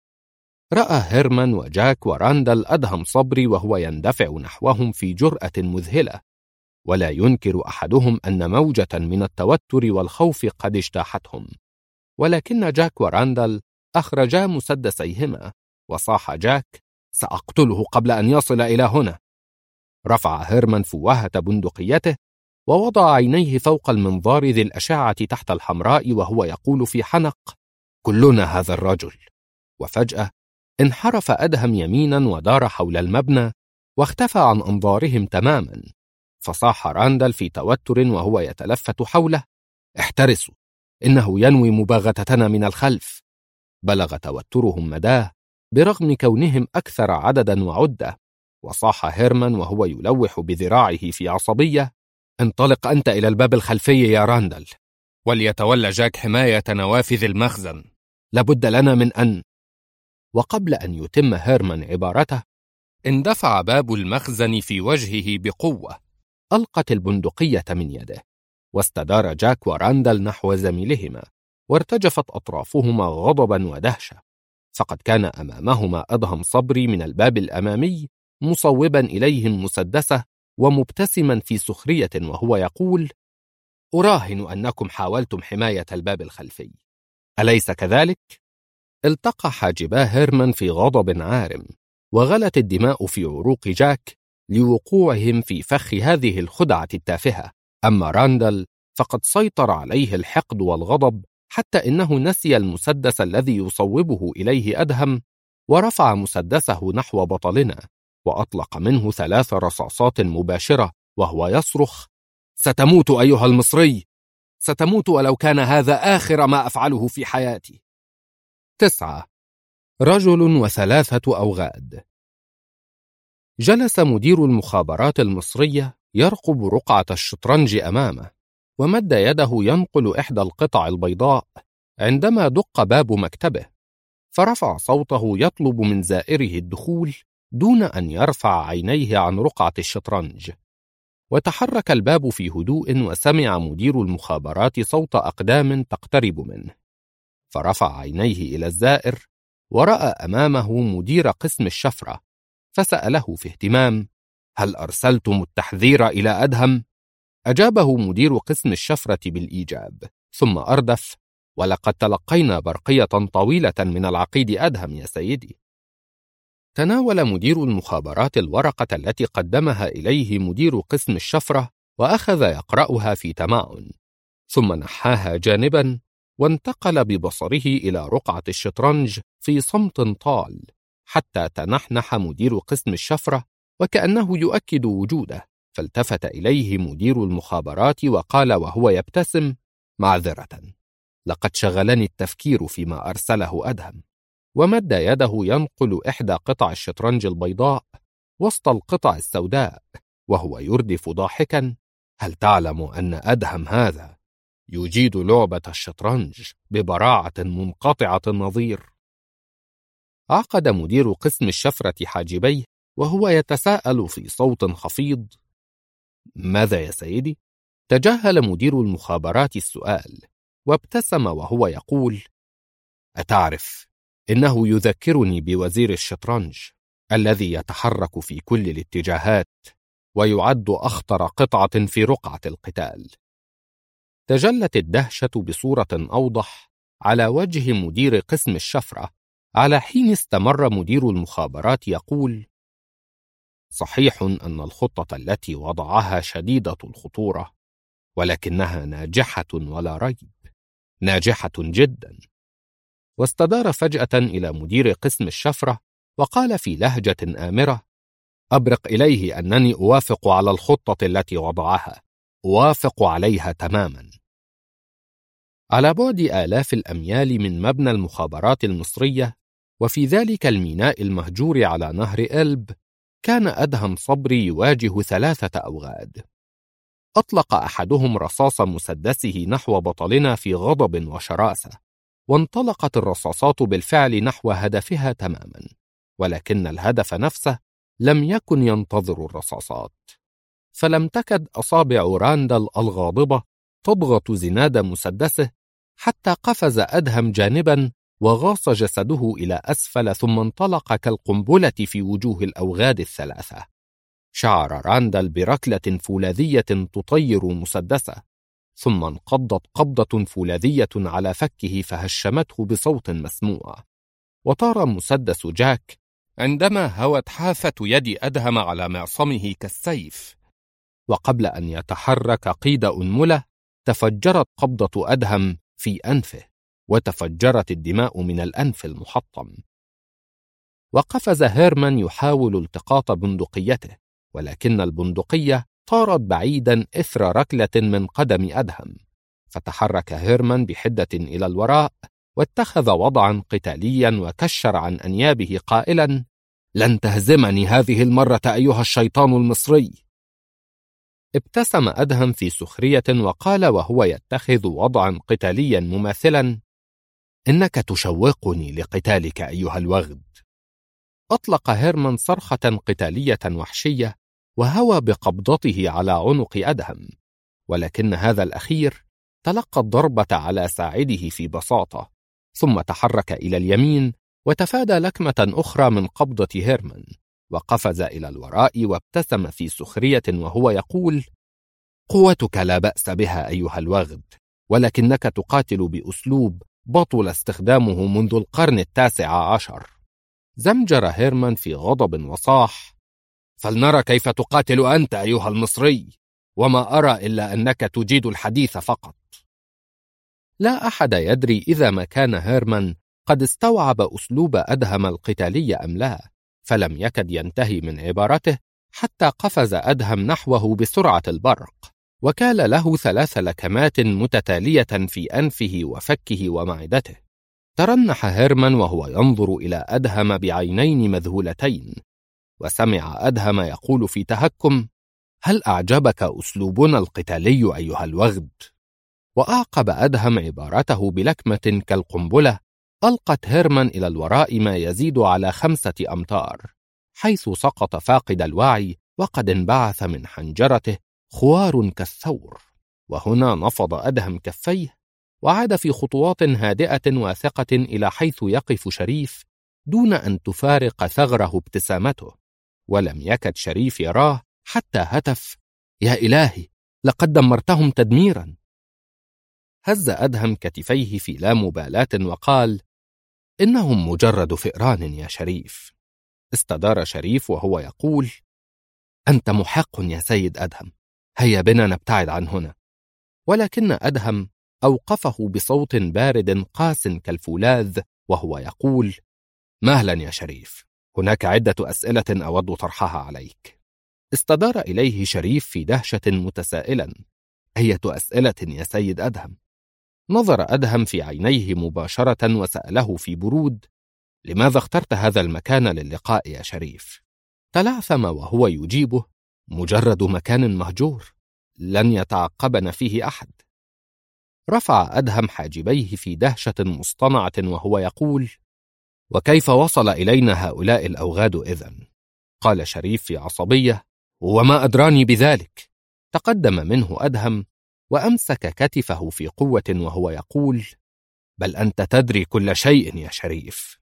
رأى هيرمان وجاك وراندل أدهم صبري وهو يندفع نحوهم في جرأة مذهلة، ولا ينكر أحدهم أن موجة من التوتر والخوف قد اجتاحتهم. ولكن جاك وراندل أخرجا مسدسيهما، وصاح جاك: سأقتله قبل أن يصل إلى هنا. رفع هيرمان فوهة بندقيته ووضع عينيه فوق المنظار ذي الأشعة تحت الحمراء وهو يقول في حنق: كلنا هذا الرجل. وفجأة انحرف أدهم يمينا ودار حول المبنى واختفى عن أنظارهم تماما. فصاح راندل في توتر وهو يتلفت حوله: احترسوا، إنه ينوي مباغتتنا من الخلف. بلغ توترهم مداه برغم كونهم أكثر عددا وعدة. وصاح هيرمان وهو يلوح بذراعه في عصبية: انطلق أنت إلى الباب الخلفي يا راندل، وليتولى جاك حماية نوافذ المخزن، لابد لنا من أن... وقبل أن يتم هيرمان عبارته اندفع باب المخزن في وجهه بقوة. ألقت البندقية من يده، واستدار جاك وراندل نحو زميلهما، وارتجفت أطرافهما غضبا ودهشة، فقد كان أمامهما أدهم صبري من الباب الأمامي مصوبا إليهم مسدسه ومبتسما في سخرية وهو يقول: أراهن أنكم حاولتم حماية الباب الخلفي، أليس كذلك؟ التقى حاجبا هيرمان في غضب عارم، وغلت الدماء في عروق جاك لوقوعهم في فخ هذه الخدعة التافهة. أما راندل فقد سيطر عليه الحقد والغضب حتى إنه نسي المسدس الذي يصوبه إليه أدهم، ورفع مسدسه نحو بطلنا وأطلق منه 3 رصاصات مباشرة وهو يصرخ: ستموت أيها المصري، ستموت ولو كان هذا آخر ما أفعله في حياتي. 9. رجل و3 أوغاد. جلس مدير المخابرات المصرية يرقب رقعة الشطرنج أمامه، ومد يده ينقل إحدى القطع البيضاء عندما دق باب مكتبه، فرفع صوته يطلب من زائره الدخول دون أن يرفع عينيه عن رقعة الشطرنج. وتحرك الباب في هدوء، وسمع مدير المخابرات صوت أقدام تقترب منه، فرفع عينيه إلى الزائر ورأى أمامه مدير قسم الشفرة، فسأله في اهتمام: هل أرسلتم التحذير إلى أدهم؟ أجابه مدير قسم الشفرة بالإيجاب، ثم أردف: ولقد تلقينا برقية طويلة من العقيد أدهم يا سيدي. تناول مدير المخابرات الورقة التي قدمها إليه مدير قسم الشفرة وأخذ يقرأها في تمعن، ثم نحاها جانبا وانتقل ببصره إلى رقعة الشطرنج في صمت طال، حتى تنحنح مدير قسم الشفرة وكأنه يؤكد وجوده، فالتفت إليه مدير المخابرات وقال وهو يبتسم: معذرة، لقد شغلني التفكير فيما أرسله أدهم. ومد يده ينقل إحدى قطع الشطرنج البيضاء وسط القطع السوداء وهو يردف ضاحكا: هل تعلم أن أدهم هذا يجيد لعبة الشطرنج ببراعة منقطعة النظير؟ عقد مدير قسم الشفرة حاجبيه وهو يتساءل في صوت خفيض: ماذا يا سيدي؟ تجاهل مدير المخابرات السؤال وابتسم وهو يقول: أتعرف، إنه يذكرني بوزير الشطرنج الذي يتحرك في كل الاتجاهات ويعد أخطر قطعة في رقعة القتال. تجلت الدهشة بصورة أوضح على وجه مدير قسم الشفرة على حين استمر مدير المخابرات يقول: صحيح أن الخطة التي وضعها شديدة الخطورة، ولكنها ناجحة ولا ريب، ناجحة جدا. واستدار فجأة إلى مدير قسم الشفرة وقال في لهجة آمرة: أبرق إليه أنني أوافق على الخطة التي وضعها، أوافق عليها تماما. على بعد آلاف الأميال من مبنى المخابرات المصرية وفي ذلك الميناء المهجور على نهر إلب، كان أدهم صبري يواجه 3 أوغاد. أطلق أحدهم رصاص مسدسه نحو بطلنا في غضب وشراسة، وانطلقت الرصاصات بالفعل نحو هدفها تماما، ولكن الهدف نفسه لم يكن ينتظر الرصاصات، فلم تكد أصابع راندل الغاضبة تضغط زناد مسدسه حتى قفز أدهم جانبا وغاص جسده إلى أسفل، ثم انطلق كالقنبلة في وجوه الأوغاد ال3. شعر راندل بركلة فولاذية تطير مسدسه، ثم انقضت قبضة فولاذية على فكه فهشمته بصوت مسموع، وطار مسدس جاك عندما هوت حافة يد أدهم على معصمه كالسيف، وقبل أن يتحرك قيد أنملة تفجرت قبضة أدهم في أنفه، وتفجرت الدماء من الأنف المحطم. وقفز هيرمان يحاول التقاط بندقيته، ولكن البندقية طارت بعيدا إثر ركلة من قدم أدهم، فتحرك هيرمان بحدة إلى الوراء واتخذ وضعا قتاليا وكشر عن أنيابه قائلا: لن تهزمني هذه المرة أيها الشيطان المصري. ابتسم أدهم في سخرية وقال وهو يتخذ وضعا قتاليا مماثلا: إنك تشوقني لقتالك أيها الوغد. أطلق هيرمان صرخة قتالية وحشية وهوى بقبضته على عنق أدهم، ولكن هذا الأخير تلقى الضربة على ساعده في بساطة، ثم تحرك إلى اليمين وتفادى لكمة أخرى من قبضة هيرمان، وقفز إلى الوراء وابتسم في سخرية وهو يقول: قوتك لا بأس بها أيها الوغد، ولكنك تقاتل بأسلوب بطل استخدامه منذ القرن ال19. زمجر هيرمان في غضب وصاح: فلنرى كيف تقاتل أنت أيها المصري، وما أرى إلا أنك تجيد الحديث فقط. لا أحد يدري إذا ما كان هيرمان قد استوعب أسلوب أدهم القتالي أم لا، فلم يكد ينتهي من عبارته حتى قفز أدهم نحوه بسرعة البرق، وكال له 3 لكمات متتالية في أنفه وفكه ومعدته. ترنح هيرمان وهو ينظر إلى أدهم بعينين مذهولتين، وسمع أدهم يقول في تهكم: هل أعجبك أسلوبنا القتالي أيها الوغد؟ وأعقب أدهم عبارته بلكمة كالقنبلة ألقت هيرمان إلى الوراء ما يزيد على 5 أمتار، حيث سقط فاقد الوعي وقد انبعث من حنجرته خوار كالثور. وهنا نفض أدهم كفيه وعاد في خطوات هادئة واثقة إلى حيث يقف شريف، دون أن تفارق ثغره ابتسامته، ولم يكد شريف يراه حتى هتف: يا إلهي، لقد دمرتهم تدميرا. هز أدهم كتفيه في لا مبالاة وقال: إنهم مجرد فئران يا شريف. استدار شريف وهو يقول: أنت محق يا سيد أدهم، هيا بنا نبتعد عن هنا. ولكن أدهم أوقفه بصوت بارد قاس كالفولاذ وهو يقول: مهلا يا شريف، هناك عدة أسئلة أود طرحها عليك. استدار إليه شريف في دهشة متسائلا: أية أسئلة يا سيد أدهم؟ نظر أدهم في عينيه مباشرة وسأله في برود: لماذا اخترت هذا المكان للقاء يا شريف؟ تلعثم وهو يجيبه: مجرد مكان مهجور، لن يتعقبنا فيه أحد. رفع أدهم حاجبيه في دهشة مصطنعة وهو يقول: وكيف وصل إلينا هؤلاء الأوغاد إذن؟ قال شريف في عصبية: وما أدراني بذلك. تقدم منه أدهم وأمسك كتفه في قوة وهو يقول: بل أنت تدري كل شيء يا شريف.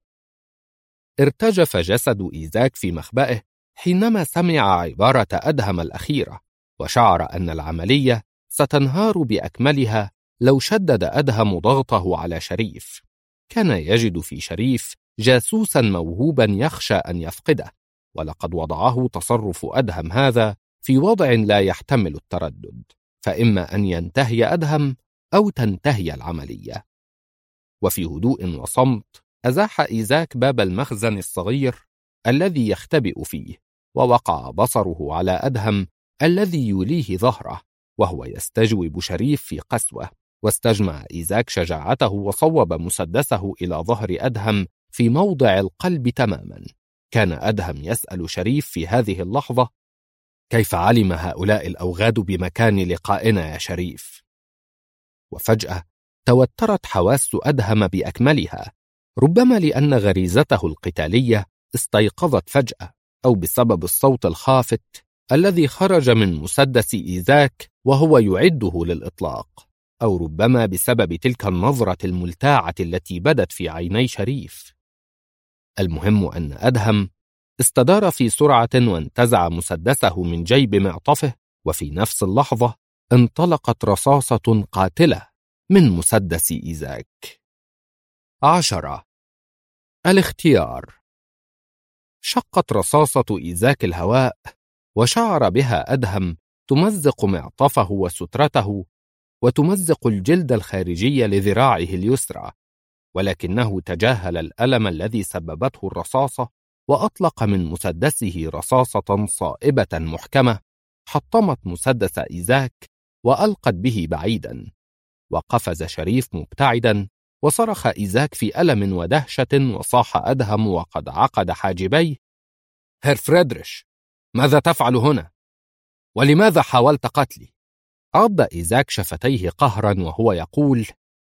ارتجف جسد إيزاك في مخبئه حينما سمع عبارة أدهم الأخيرة، وشعر أن العملية ستنهار بأكملها لو شدد أدهم ضغطه على شريف. كان يجد في شريف جاسوسا موهوبا يخشى أن يفقده، ولقد وضعه تصرف أدهم هذا في وضع لا يحتمل التردد، فإما أن ينتهي أدهم أو تنتهي العملية. وفي هدوء وصمت أزاح إيزاك باب المخزن الصغير الذي يختبئ فيه، ووقع بصره على أدهم الذي يليه ظهره وهو يستجوب شريف في قسوة. واستجمع إيزاك شجاعته وصوب مسدسه إلى ظهر أدهم في موضع القلب تماما. كان أدهم يسأل شريف في هذه اللحظة: كيف علم هؤلاء الأوغاد بمكان لقائنا يا شريف؟ وفجأة توترت حواس أدهم بأكملها، ربما لأن غريزته القتالية استيقظت فجأة، أو بسبب الصوت الخافت الذي خرج من مسدس إيزاك وهو يعده للإطلاق، أو ربما بسبب تلك النظرة الملتاعة التي بدت في عيني شريف. المهم أن أدهم استدار في سرعة وانتزع مسدسه من جيب معطفه، وفي نفس اللحظة انطلقت رصاصة قاتلة من مسدس إيزاك. 10. الاختيار. شقت رصاصة إيزاك الهواء، وشعر بها أدهم تمزق معطفه وسترته، وتمزق الجلد الخارجي لذراعه اليسرى، ولكنه تجاهل الألم الذي سببته الرصاصة، وأطلق من مسدسه رصاصة صائبة محكمة حطمت مسدس إيزاك وألقت به بعيدا. وقفز شريف مبتعدا، وصرخ إيزاك في ألم ودهشة، وصاح أدهم وقد عقد حاجبيه: هير فريدريش، ماذا تفعل هنا؟ ولماذا حاولت قتلي؟ عض إيزاك شفتيه قهرا وهو يقول: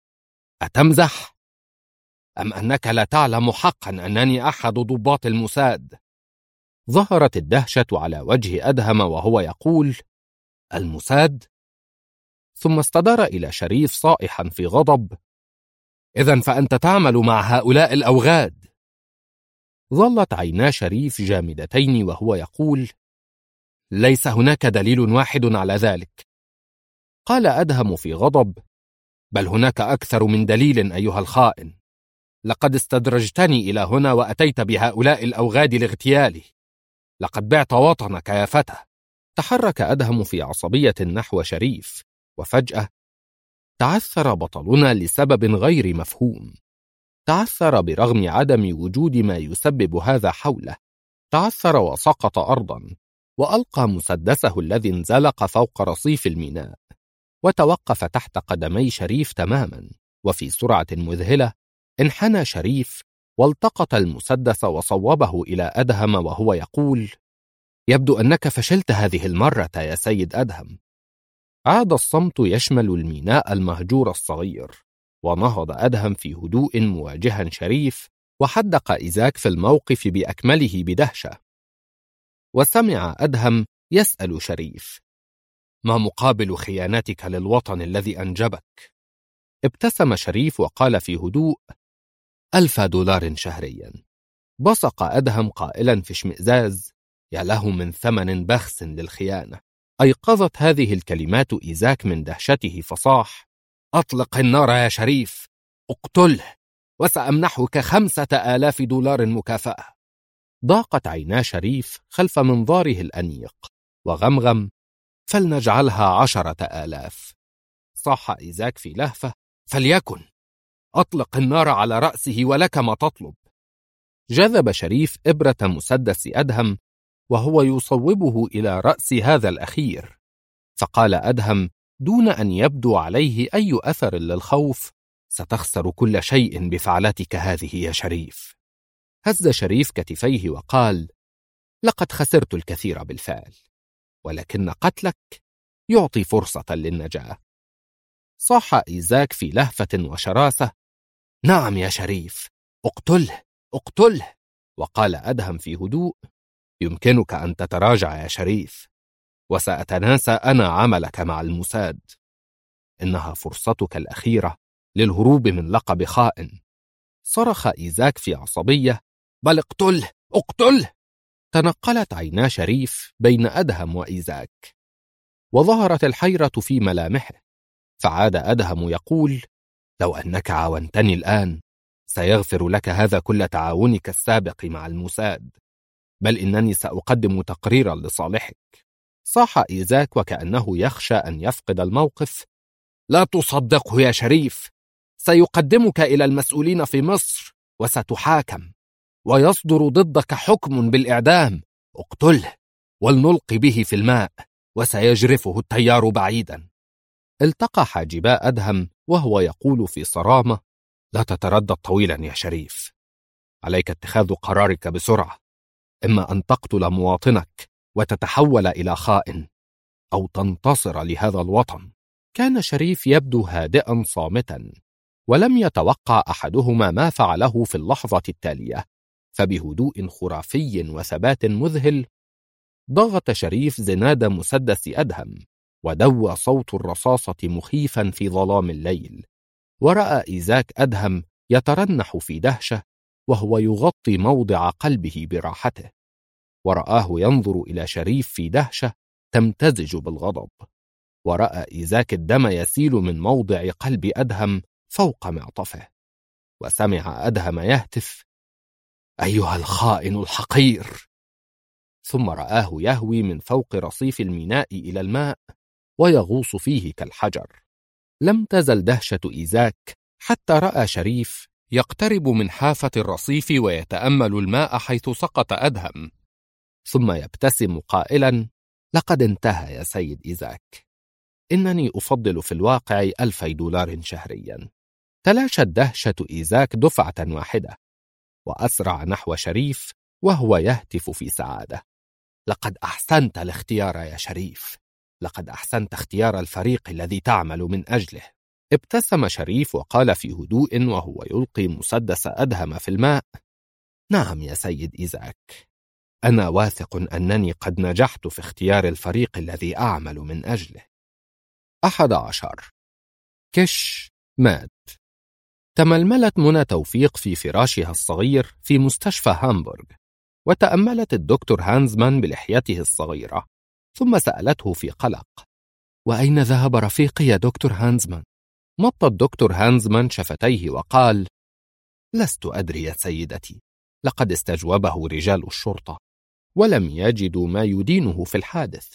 أتمزح؟ أم أنك لا تعلم حقا أنني أحد ضباط الموساد؟ ظهرت الدهشة على وجه أدهم وهو يقول: الموساد؟ ثم استدار إلى شريف صائحا في غضب: إذن فأنت تعمل مع هؤلاء الأوغاد. ظلت عينا شريف جامدتين وهو يقول: ليس هناك دليل واحد على ذلك. قال أدهم في غضب: بل هناك أكثر من دليل أيها الخائن. لقد استدرجتني إلى هنا وأتيت بهؤلاء الأوغاد لاغتيالي. لقد بعت وطنك يا فتى. تحرك أدهم في عصبية نحو شريف، وفجأة تعثر بطلنا لسبب غير مفهوم. تعثر برغم عدم وجود ما يسبب هذا حوله. تعثر وسقط أرضا، وألقى مسدسه الذي انزلق فوق رصيف الميناء، وتوقف تحت قدمي شريف تماما. وفي سرعة مذهلة انحنى شريف والتقط المسدس وصوبه إلى أدهم وهو يقول: يبدو أنك فشلت هذه المرة يا سيد أدهم. عاد الصمت يشمل الميناء المهجور الصغير، ونهض أدهم في هدوء مواجها شريف، وحدق إيزاك في الموقف بأكمله بدهشة. وسمع أدهم يسأل شريف: ما مقابل خيانتك للوطن الذي أنجبك؟ ابتسم شريف وقال في هدوء: $1000 شهريا. بصق أدهم قائلا في اشمئزاز: يا له من ثمن بخس للخيانة. أيقظت هذه الكلمات إيزاك من دهشته فصاح: أطلق النار يا شريف، اقتله، وسأمنحك $5000 مكافأة. ضاقت عينا شريف خلف منظاره الأنيق، وغمغم: فلنجعلها 10,000. صاح إيزاك في لهفة: فليكن، أطلق النار على رأسه ولك ما تطلب. جذب شريف إبرة مسدس أدهم وهو يصوبه إلى رأس هذا الأخير، فقال أدهم دون أن يبدو عليه أي أثر للخوف: ستخسر كل شيء بفعلتك هذه يا شريف. هز شريف كتفيه وقال: لقد خسرت الكثير بالفعل، ولكن قتلك يعطي فرصة للنجاة. صاح إيزاك في لهفة وشراسة: نعم يا شريف، اقتله اقتله. وقال أدهم في هدوء: يمكنك أن تتراجع يا شريف، وسأتناسى أنا عملك مع الموساد. إنها فرصتك الأخيرة للهروب من لقب خائن. صرخ إيزاك في عصبية: بل اقتله اقتله. تنقلت عينا شريف بين أدهم وإيزاك، وظهرت الحيرة في ملامحه، فعاد أدهم يقول: لو أنك عاونتني الآن سيغفر لك هذا كل تعاونك السابق مع الموساد، بل إنني سأقدم تقريرا لصالحك. صاح إيزاك وكأنه يخشى أن يفقد الموقف: لا تصدقه يا شريف، سيقدمك إلى المسؤولين في مصر وستحاكم، ويصدر ضدك حكم بالإعدام. اقتله ولنلقي به في الماء وسيجرفه التيار بعيدا. التقى حاجبا أدهم وهو يقول في صرامة: لا تتردد طويلا يا شريف، عليك اتخاذ قرارك بسرعة، إما أن تقتل مواطنك وتتحول إلى خائن، أو تنتصر لهذا الوطن. كان شريف يبدو هادئا صامتا، ولم يتوقع أحدهما ما فعله في اللحظة التالية، فبهدوء خرافي وثبات مذهل ضغط شريف زناد مسدس أدهم، ودوى صوت الرصاصة مخيفا في ظلام الليل. ورأى إيزاك أدهم يترنح في دهشة وهو يغطي موضع قلبه براحته، ورآه ينظر إلى شريف في دهشة تمتزج بالغضب. ورأى إيزاك الدم يسيل من موضع قلب أدهم فوق معطفه، وسمع أدهم يهتف: أيها الخائن الحقير. ثم رآه يهوي من فوق رصيف الميناء إلى الماء ويغوص فيه كالحجر. لم تزل دهشة إيزاك حتى رأى شريف يقترب من حافة الرصيف ويتأمل الماء حيث سقط أدهم، ثم يبتسم قائلا: لقد انتهى يا سيد إيزاك، إنني أفضل في الواقع $1000 شهريا. تلاشت دهشة إيزاك دفعة واحدة، وأسرع نحو شريف وهو يهتف في سعادة: لقد أحسنت الاختيار يا شريف، لقد أحسنت اختيار الفريق الذي تعمل من أجله. ابتسم شريف وقال في هدوء وهو يلقي مسدس أدهم في الماء: نعم يا سيد إيزاك، أنا واثق أنني قد نجحت في اختيار الفريق الذي أعمل من أجله. 11. كش مات. تململت منى توفيق في فراشها الصغير في مستشفى هامبورغ، وتأملت الدكتور هانزمان بلحيته الصغيرة، ثم سألته في قلق: وأين ذهب رفيقي يا دكتور هانزمان؟ مط الدكتور هانزمان شفتيه وقال: لست أدري يا سيدتي، لقد استجوبه رجال الشرطة ولم يجدوا ما يدينه في الحادث.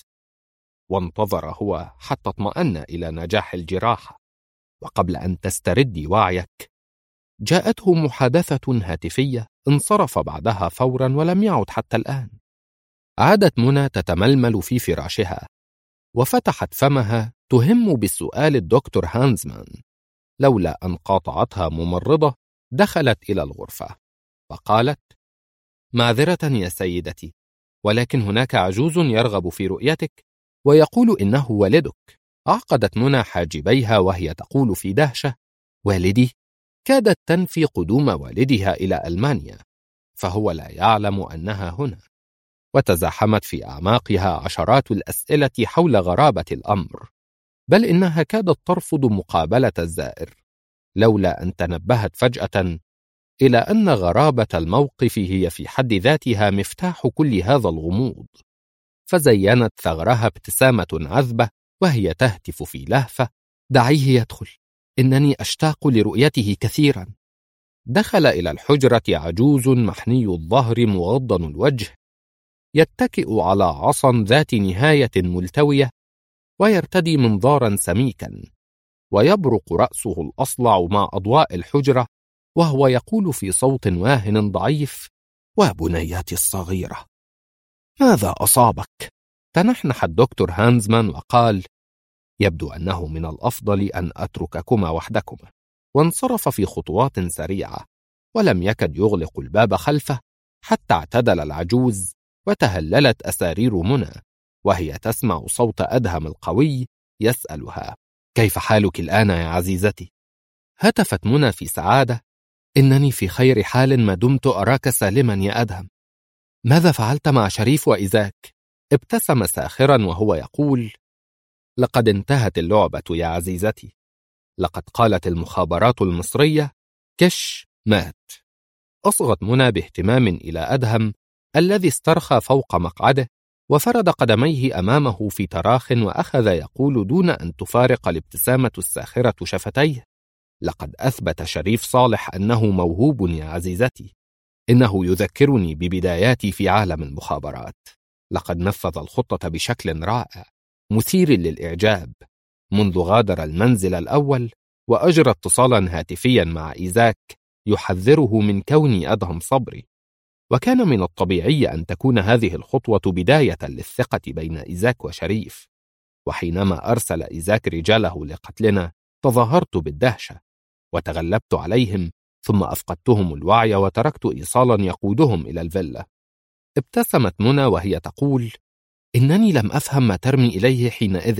وانتظر هو حتى اطمأن إلى نجاح الجراحة، وقبل أن تستردي وعيك جاءته محادثة هاتفية انصرف بعدها فورا ولم يعد حتى الآن. عادت منى تتململ في فراشها، وفتحت فمها تهم بالسؤال الدكتور هانزمان، لولا أن قاطعتها ممرضة دخلت إلى الغرفة وقالت: معذرة يا سيدتي، ولكن هناك عجوز يرغب في رؤيتك ويقول إنه والدك. عقدت منى حاجبيها وهي تقول في دهشة: والدي؟ كادت تنفي قدوم والدها إلى ألمانيا، فهو لا يعلم أنها هنا. وتزاحمت في أعماقها عشرات الأسئلة حول غرابة الأمر، بل إنها كادت ترفض مقابلة الزائر، لولا أن تنبهت فجأة إلى أن غرابة الموقف هي في حد ذاتها مفتاح كل هذا الغموض. فزينت ثغرها ابتسامة عذبة وهي تهتف في لهفة: دعيه يدخل، إنني أشتاق لرؤيته كثيرا. دخل إلى الحجرة عجوز محني الظهر مغضن الوجه، يتكئ على عصا ذات نهاية ملتوية، ويرتدي منظارا سميكا، ويبرق رأسه الأصلع مع أضواء الحجرة، وهو يقول في صوت واهن ضعيف: وبنيتي الصغيرة، ماذا أصابك؟ تنحنح الدكتور هانزمان وقال: يبدو أنه من الأفضل أن أترككما وحدكما. وانصرف في خطوات سريعة، ولم يكد يغلق الباب خلفه حتى اعتدل العجوز، وتهللت أسارير منى وهي تسمع صوت أدهم القوي يسألها: كيف حالك الآن يا عزيزتي؟ هتفت منى في سعادة: إنني في خير حال ما دمت أراك سالما يا أدهم. ماذا فعلت مع شريف وإيزاك؟ ابتسم ساخرا وهو يقول: لقد انتهت اللعبة يا عزيزتي. لقد قالت المخابرات المصرية: كش مات. أصغت منى باهتمام إلى أدهم الذي استرخى فوق مقعده وفرد قدميه أمامه في تراخ، وأخذ يقول دون أن تفارق الابتسامة الساخرة شفتيه: لقد أثبت شريف صالح أنه موهوب يا عزيزتي. إنه يذكرني ببداياتي في عالم المخابرات. لقد نفذ الخطة بشكل رائع مثير للإعجاب، منذ غادر المنزل الأول وأجرى اتصالا هاتفيا مع إيزاك يحذره من كوني أدهم صبري. وكان من الطبيعي أن تكون هذه الخطوة بداية للثقة بين إيزاك وشريف. وحينما أرسل إيزاك رجاله لقتلنا تظاهرت بالدهشة وتغلبت عليهم، ثم أفقدتهم الوعي وتركت إيصالا يقودهم إلى الفيلا. ابتسمت منى وهي تقول: إنني لم أفهم ما ترمي إليه حينئذ.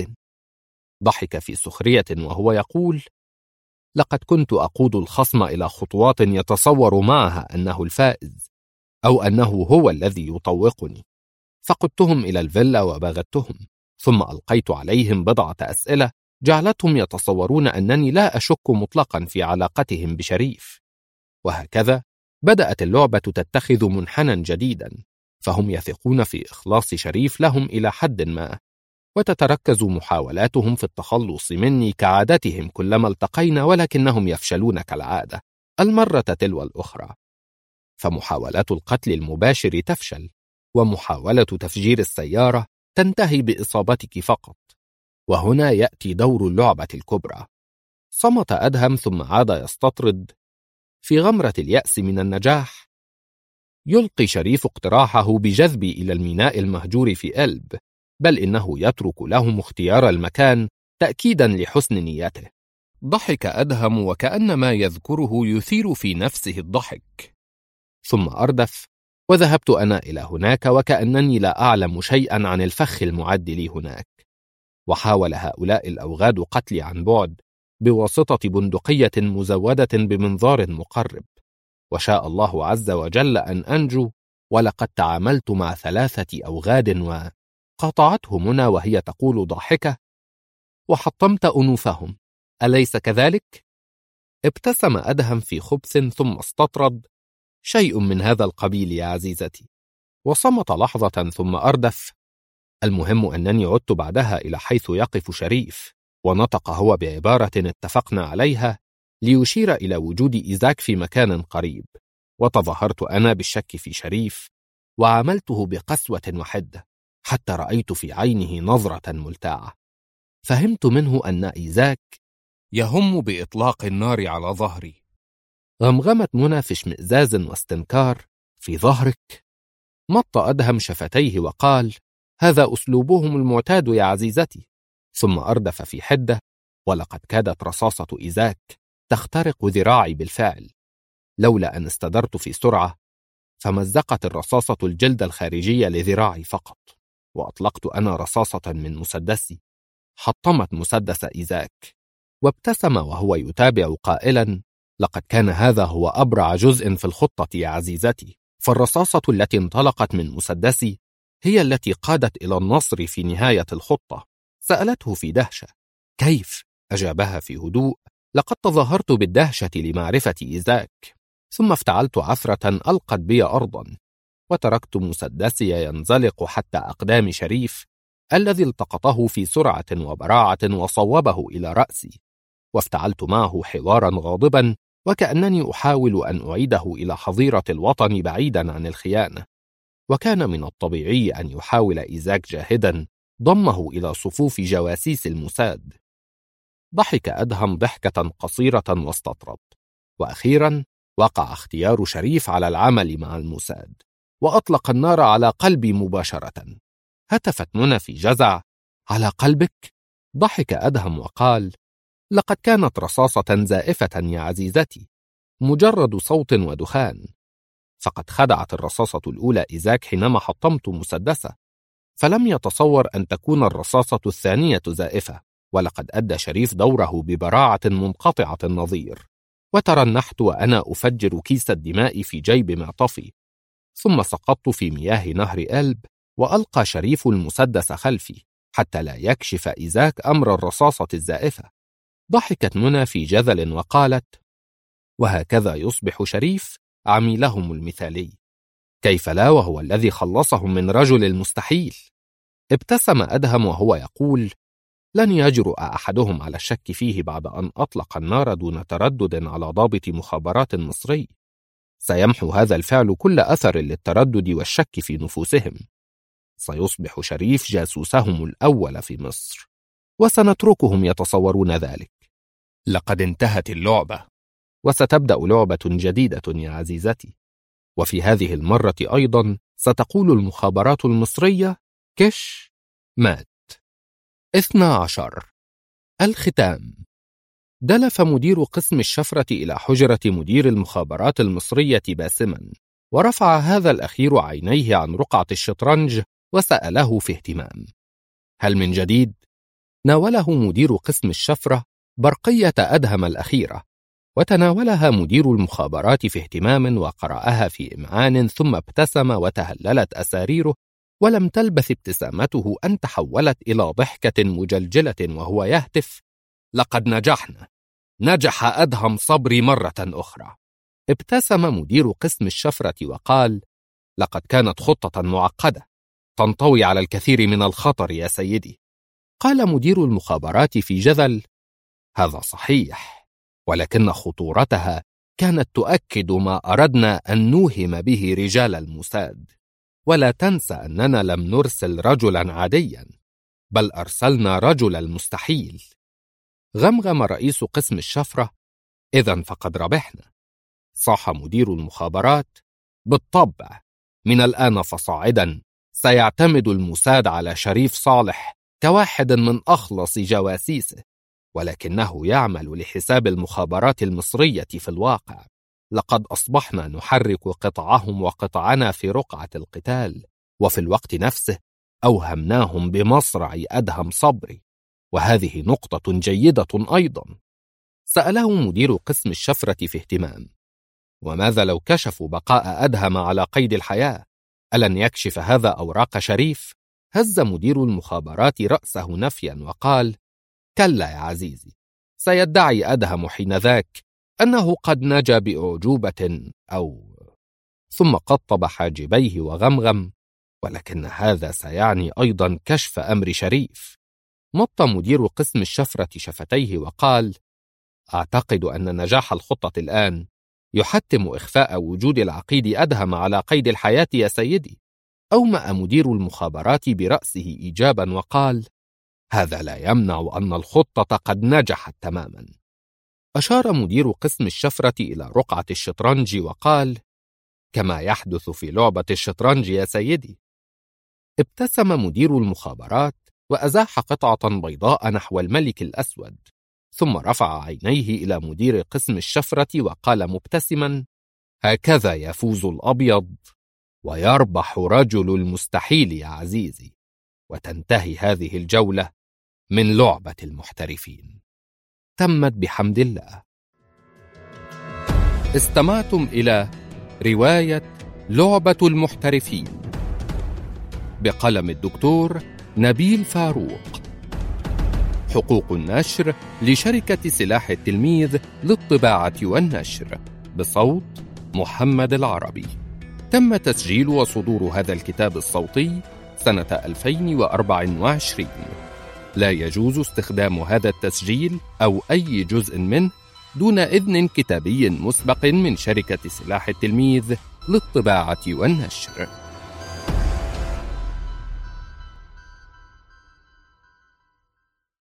ضحك في سخرية وهو يقول: لقد كنت أقود الخصم إلى خطوات يتصور معها أنه الفائز، أو أنه هو الذي يطوقني، فقدتهم إلى الفيلا وباغتهم، ثم ألقيت عليهم بضعة أسئلة جعلتهم يتصورون أنني لا أشك مطلقا في علاقتهم بشريف. وهكذا بدأت اللعبة تتخذ منحنى جديدا، فهم يثقون في إخلاص شريف لهم إلى حد ما، وتتركز محاولاتهم في التخلص مني كعادتهم كلما التقينا، ولكنهم يفشلون كالعادة المرة تلو الأخرى. فمحاولات القتل المباشر تفشل، ومحاولة تفجير السيارة تنتهي بإصابتك فقط. وهنا يأتي دور اللعبة الكبرى. صمت أدهم ثم عاد يستطرد. في غمرة اليأس من النجاح يلقي شريف اقتراحه بجذبي إلى الميناء المهجور في ألب، بل إنه يترك لهم اختيار المكان تأكيدا لحسن نيته. ضحك أدهم وكأنما يذكره يثير في نفسه الضحك، ثم أردف: وذهبت أنا إلى هناك وكأنني لا أعلم شيئا عن الفخ المعد لي هناك. وحاول هؤلاء الأوغاد قتلي عن بعد بواسطة بندقية مزودة بمنظار مقرب، وشاء الله عز وجل أن أنجو، ولقد تعاملت مع 3 أوغاد. وقاطعته منى وهي تقول ضاحكة: وحطمت أنوفهم، أليس كذلك؟ ابتسم أدهم في خبث ثم استطرد: شيء من هذا القبيل يا عزيزتي. وصمت لحظة ثم أردف: المهم أنني عدت بعدها إلى حيث يقف شريف، ونطق هو بعبارة اتفقنا عليها ليشير إلى وجود إيزاك في مكان قريب، وتظاهرت أنا بالشك في شريف وعاملته بقسوة وحدة حتى رأيت في عينه نظرة ملتاعة. فهمت منه أن إيزاك يهم بإطلاق النار على ظهري. غمغمت منى في اشمئزاز واستنكار: في ظهرك؟ مط أدهم شفتيه وقال: هذا أسلوبهم المعتاد يا عزيزتي. ثم أردف في حدة: ولقد كادت رصاصة إيزاك تخترق ذراعي بالفعل، لولا أن استدرت في سرعة فمزقت الرصاصة الجلد الخارجي لذراعي فقط، وأطلقت أنا رصاصة من مسدسي حطمت مسدس إيزاك. وابتسم وهو يتابع قائلا: لقد كان هذا هو أبرع جزء في الخطة يا عزيزتي، فالرصاصة التي انطلقت من مسدسي هي التي قادت إلى النصر في نهاية الخطة. سألته في دهشة: كيف؟ أجابها في هدوء: لقد تظاهرت بالدهشة لمعرفة إيزاك، ثم افتعلت عثرة ألقت بي أرضا، وتركت مسدسي ينزلق حتى أقدام شريف الذي التقطه في سرعة وبراعة وصوبه إلى رأسي، وافتعلت معه حوارا غاضبا وكأنني أحاول أن أعيده إلى حظيرة الوطن بعيدا عن الخيانة. وكان من الطبيعي أن يحاول إيزاك جاهدا ضمه إلى صفوف جواسيس الموساد. ضحك أدهم ضحكة قصيرة واستطرد. وأخيرا وقع اختيار شريف على العمل مع الموساد، وأطلق النار على قلبي مباشرة. هتفت منى في جزع: على قلبك؟ ضحك أدهم وقال: لقد كانت رصاصة زائفة يا عزيزتي، مجرد صوت ودخان. فقد خدعت الرصاصة الأولى إيزاك حينما حطمت مسدسه، فلم يتصور أن تكون الرصاصة الثانية زائفة. ولقد أدى شريف دوره ببراعة منقطعة النظير، وترنحت وأنا أفجر كيس الدماء في جيب معطفي، ثم سقطت في مياه نهر ألب، وألقى شريف المسدس خلفي حتى لا يكشف إيزاك أمر الرصاصة الزائفة. ضحكت منى في جذل وقالت: وهكذا يصبح شريف عميلهم المثالي، كيف لا وهو الذي خلصهم من رجل المستحيل. ابتسم أدهم وهو يقول: لن يجرؤ أحدهم على الشك فيه بعد أن أطلق النار دون تردد على ضابط مخابرات مصري. سيمحو هذا الفعل كل أثر للتردد والشك في نفوسهم. سيصبح شريف جاسوسهم الأول في مصر، وسنتركهم يتصورون ذلك. لقد انتهت اللعبة، وستبدأ لعبة جديدة يا عزيزتي. وفي هذه المرة أيضا ستقول المخابرات المصرية: كش مات. 12. الختام. دلف مدير قسم الشفرة إلى حجرة مدير المخابرات المصرية باسما، ورفع هذا الأخير عينيه عن رقعة الشطرنج وسأله في اهتمام: هل من جديد؟ ناوله مدير قسم الشفرة برقية أدهم الأخيرة، وتناولها مدير المخابرات في اهتمام وقرأها في إمعان، ثم ابتسم وتهللت أساريره، ولم تلبث ابتسامته أن تحولت إلى ضحكة مجلجلة وهو يهتف: لقد نجحنا، نجح أدهم صبري مرة أخرى. ابتسم مدير قسم الشفرة وقال: لقد كانت خطة معقدة تنطوي على الكثير من الخطر يا سيدي. قال مدير المخابرات في جذل: هذا صحيح، ولكن خطورتها كانت تؤكد ما أردنا أن نوهم به رجال الموساد. ولا تنسى أننا لم نرسل رجلا عاديا، بل أرسلنا رجل المستحيل. غمغم رئيس قسم الشفرة: إذن فقد ربحنا. صاح مدير المخابرات: بالطبع، من الآن فصاعدا سيعتمد الموساد على شريف صالح كواحد من أخلص جواسيسه، ولكنه يعمل لحساب المخابرات المصرية في الواقع. لقد أصبحنا نحرك قطعهم وقطعنا في رقعة القتال، وفي الوقت نفسه أوهمناهم بمصرع أدهم صبري، وهذه نقطة جيدة أيضا. سأله مدير قسم الشفرة في اهتمام: وماذا لو كشفوا بقاء أدهم على قيد الحياة؟ ألن يكشف هذا أوراق شريف؟ هز مدير المخابرات رأسه نفيا وقال: كلا يا عزيزي، سيدعي أدهم حينذاك أنه قد نجا بأعجوبة أو... ثم قطب حاجبيه وغمغم: ولكن هذا سيعني أيضا كشف أمر شريف. مط مدير قسم الشفرة شفتيه وقال: أعتقد أن نجاح الخطة الآن يحتم إخفاء وجود العقيد أدهم على قيد الحياة يا سيدي. أومأ مدير المخابرات برأسه إيجابا وقال: هذا لا يمنع أن الخطة قد نجحت تماما. أشار مدير قسم الشفرة إلى رقعة الشطرنج وقال: كما يحدث في لعبة الشطرنج يا سيدي. ابتسم مدير المخابرات وأزاح قطعة بيضاء نحو الملك الأسود، ثم رفع عينيه إلى مدير قسم الشفرة وقال مبتسما: هكذا يفوز الأبيض ويربح رجل المستحيل يا عزيزي. وتنتهي هذه الجولة من لعبة المحترفين. تمت بحمد الله. استمعتم إلى رواية لعبة المحترفين بقلم الدكتور نبيل فاروق. حقوق النشر لشركة سلاح التلميذ للطباعة والنشر، بصوت محمد العربي. تم تسجيل وصدور هذا الكتاب الصوتي سنة 2024. لا يجوز استخدام هذا التسجيل أو أي جزء منه دون إذن كتابي مسبق من شركة سلاح التلميذ للطباعة والنشر.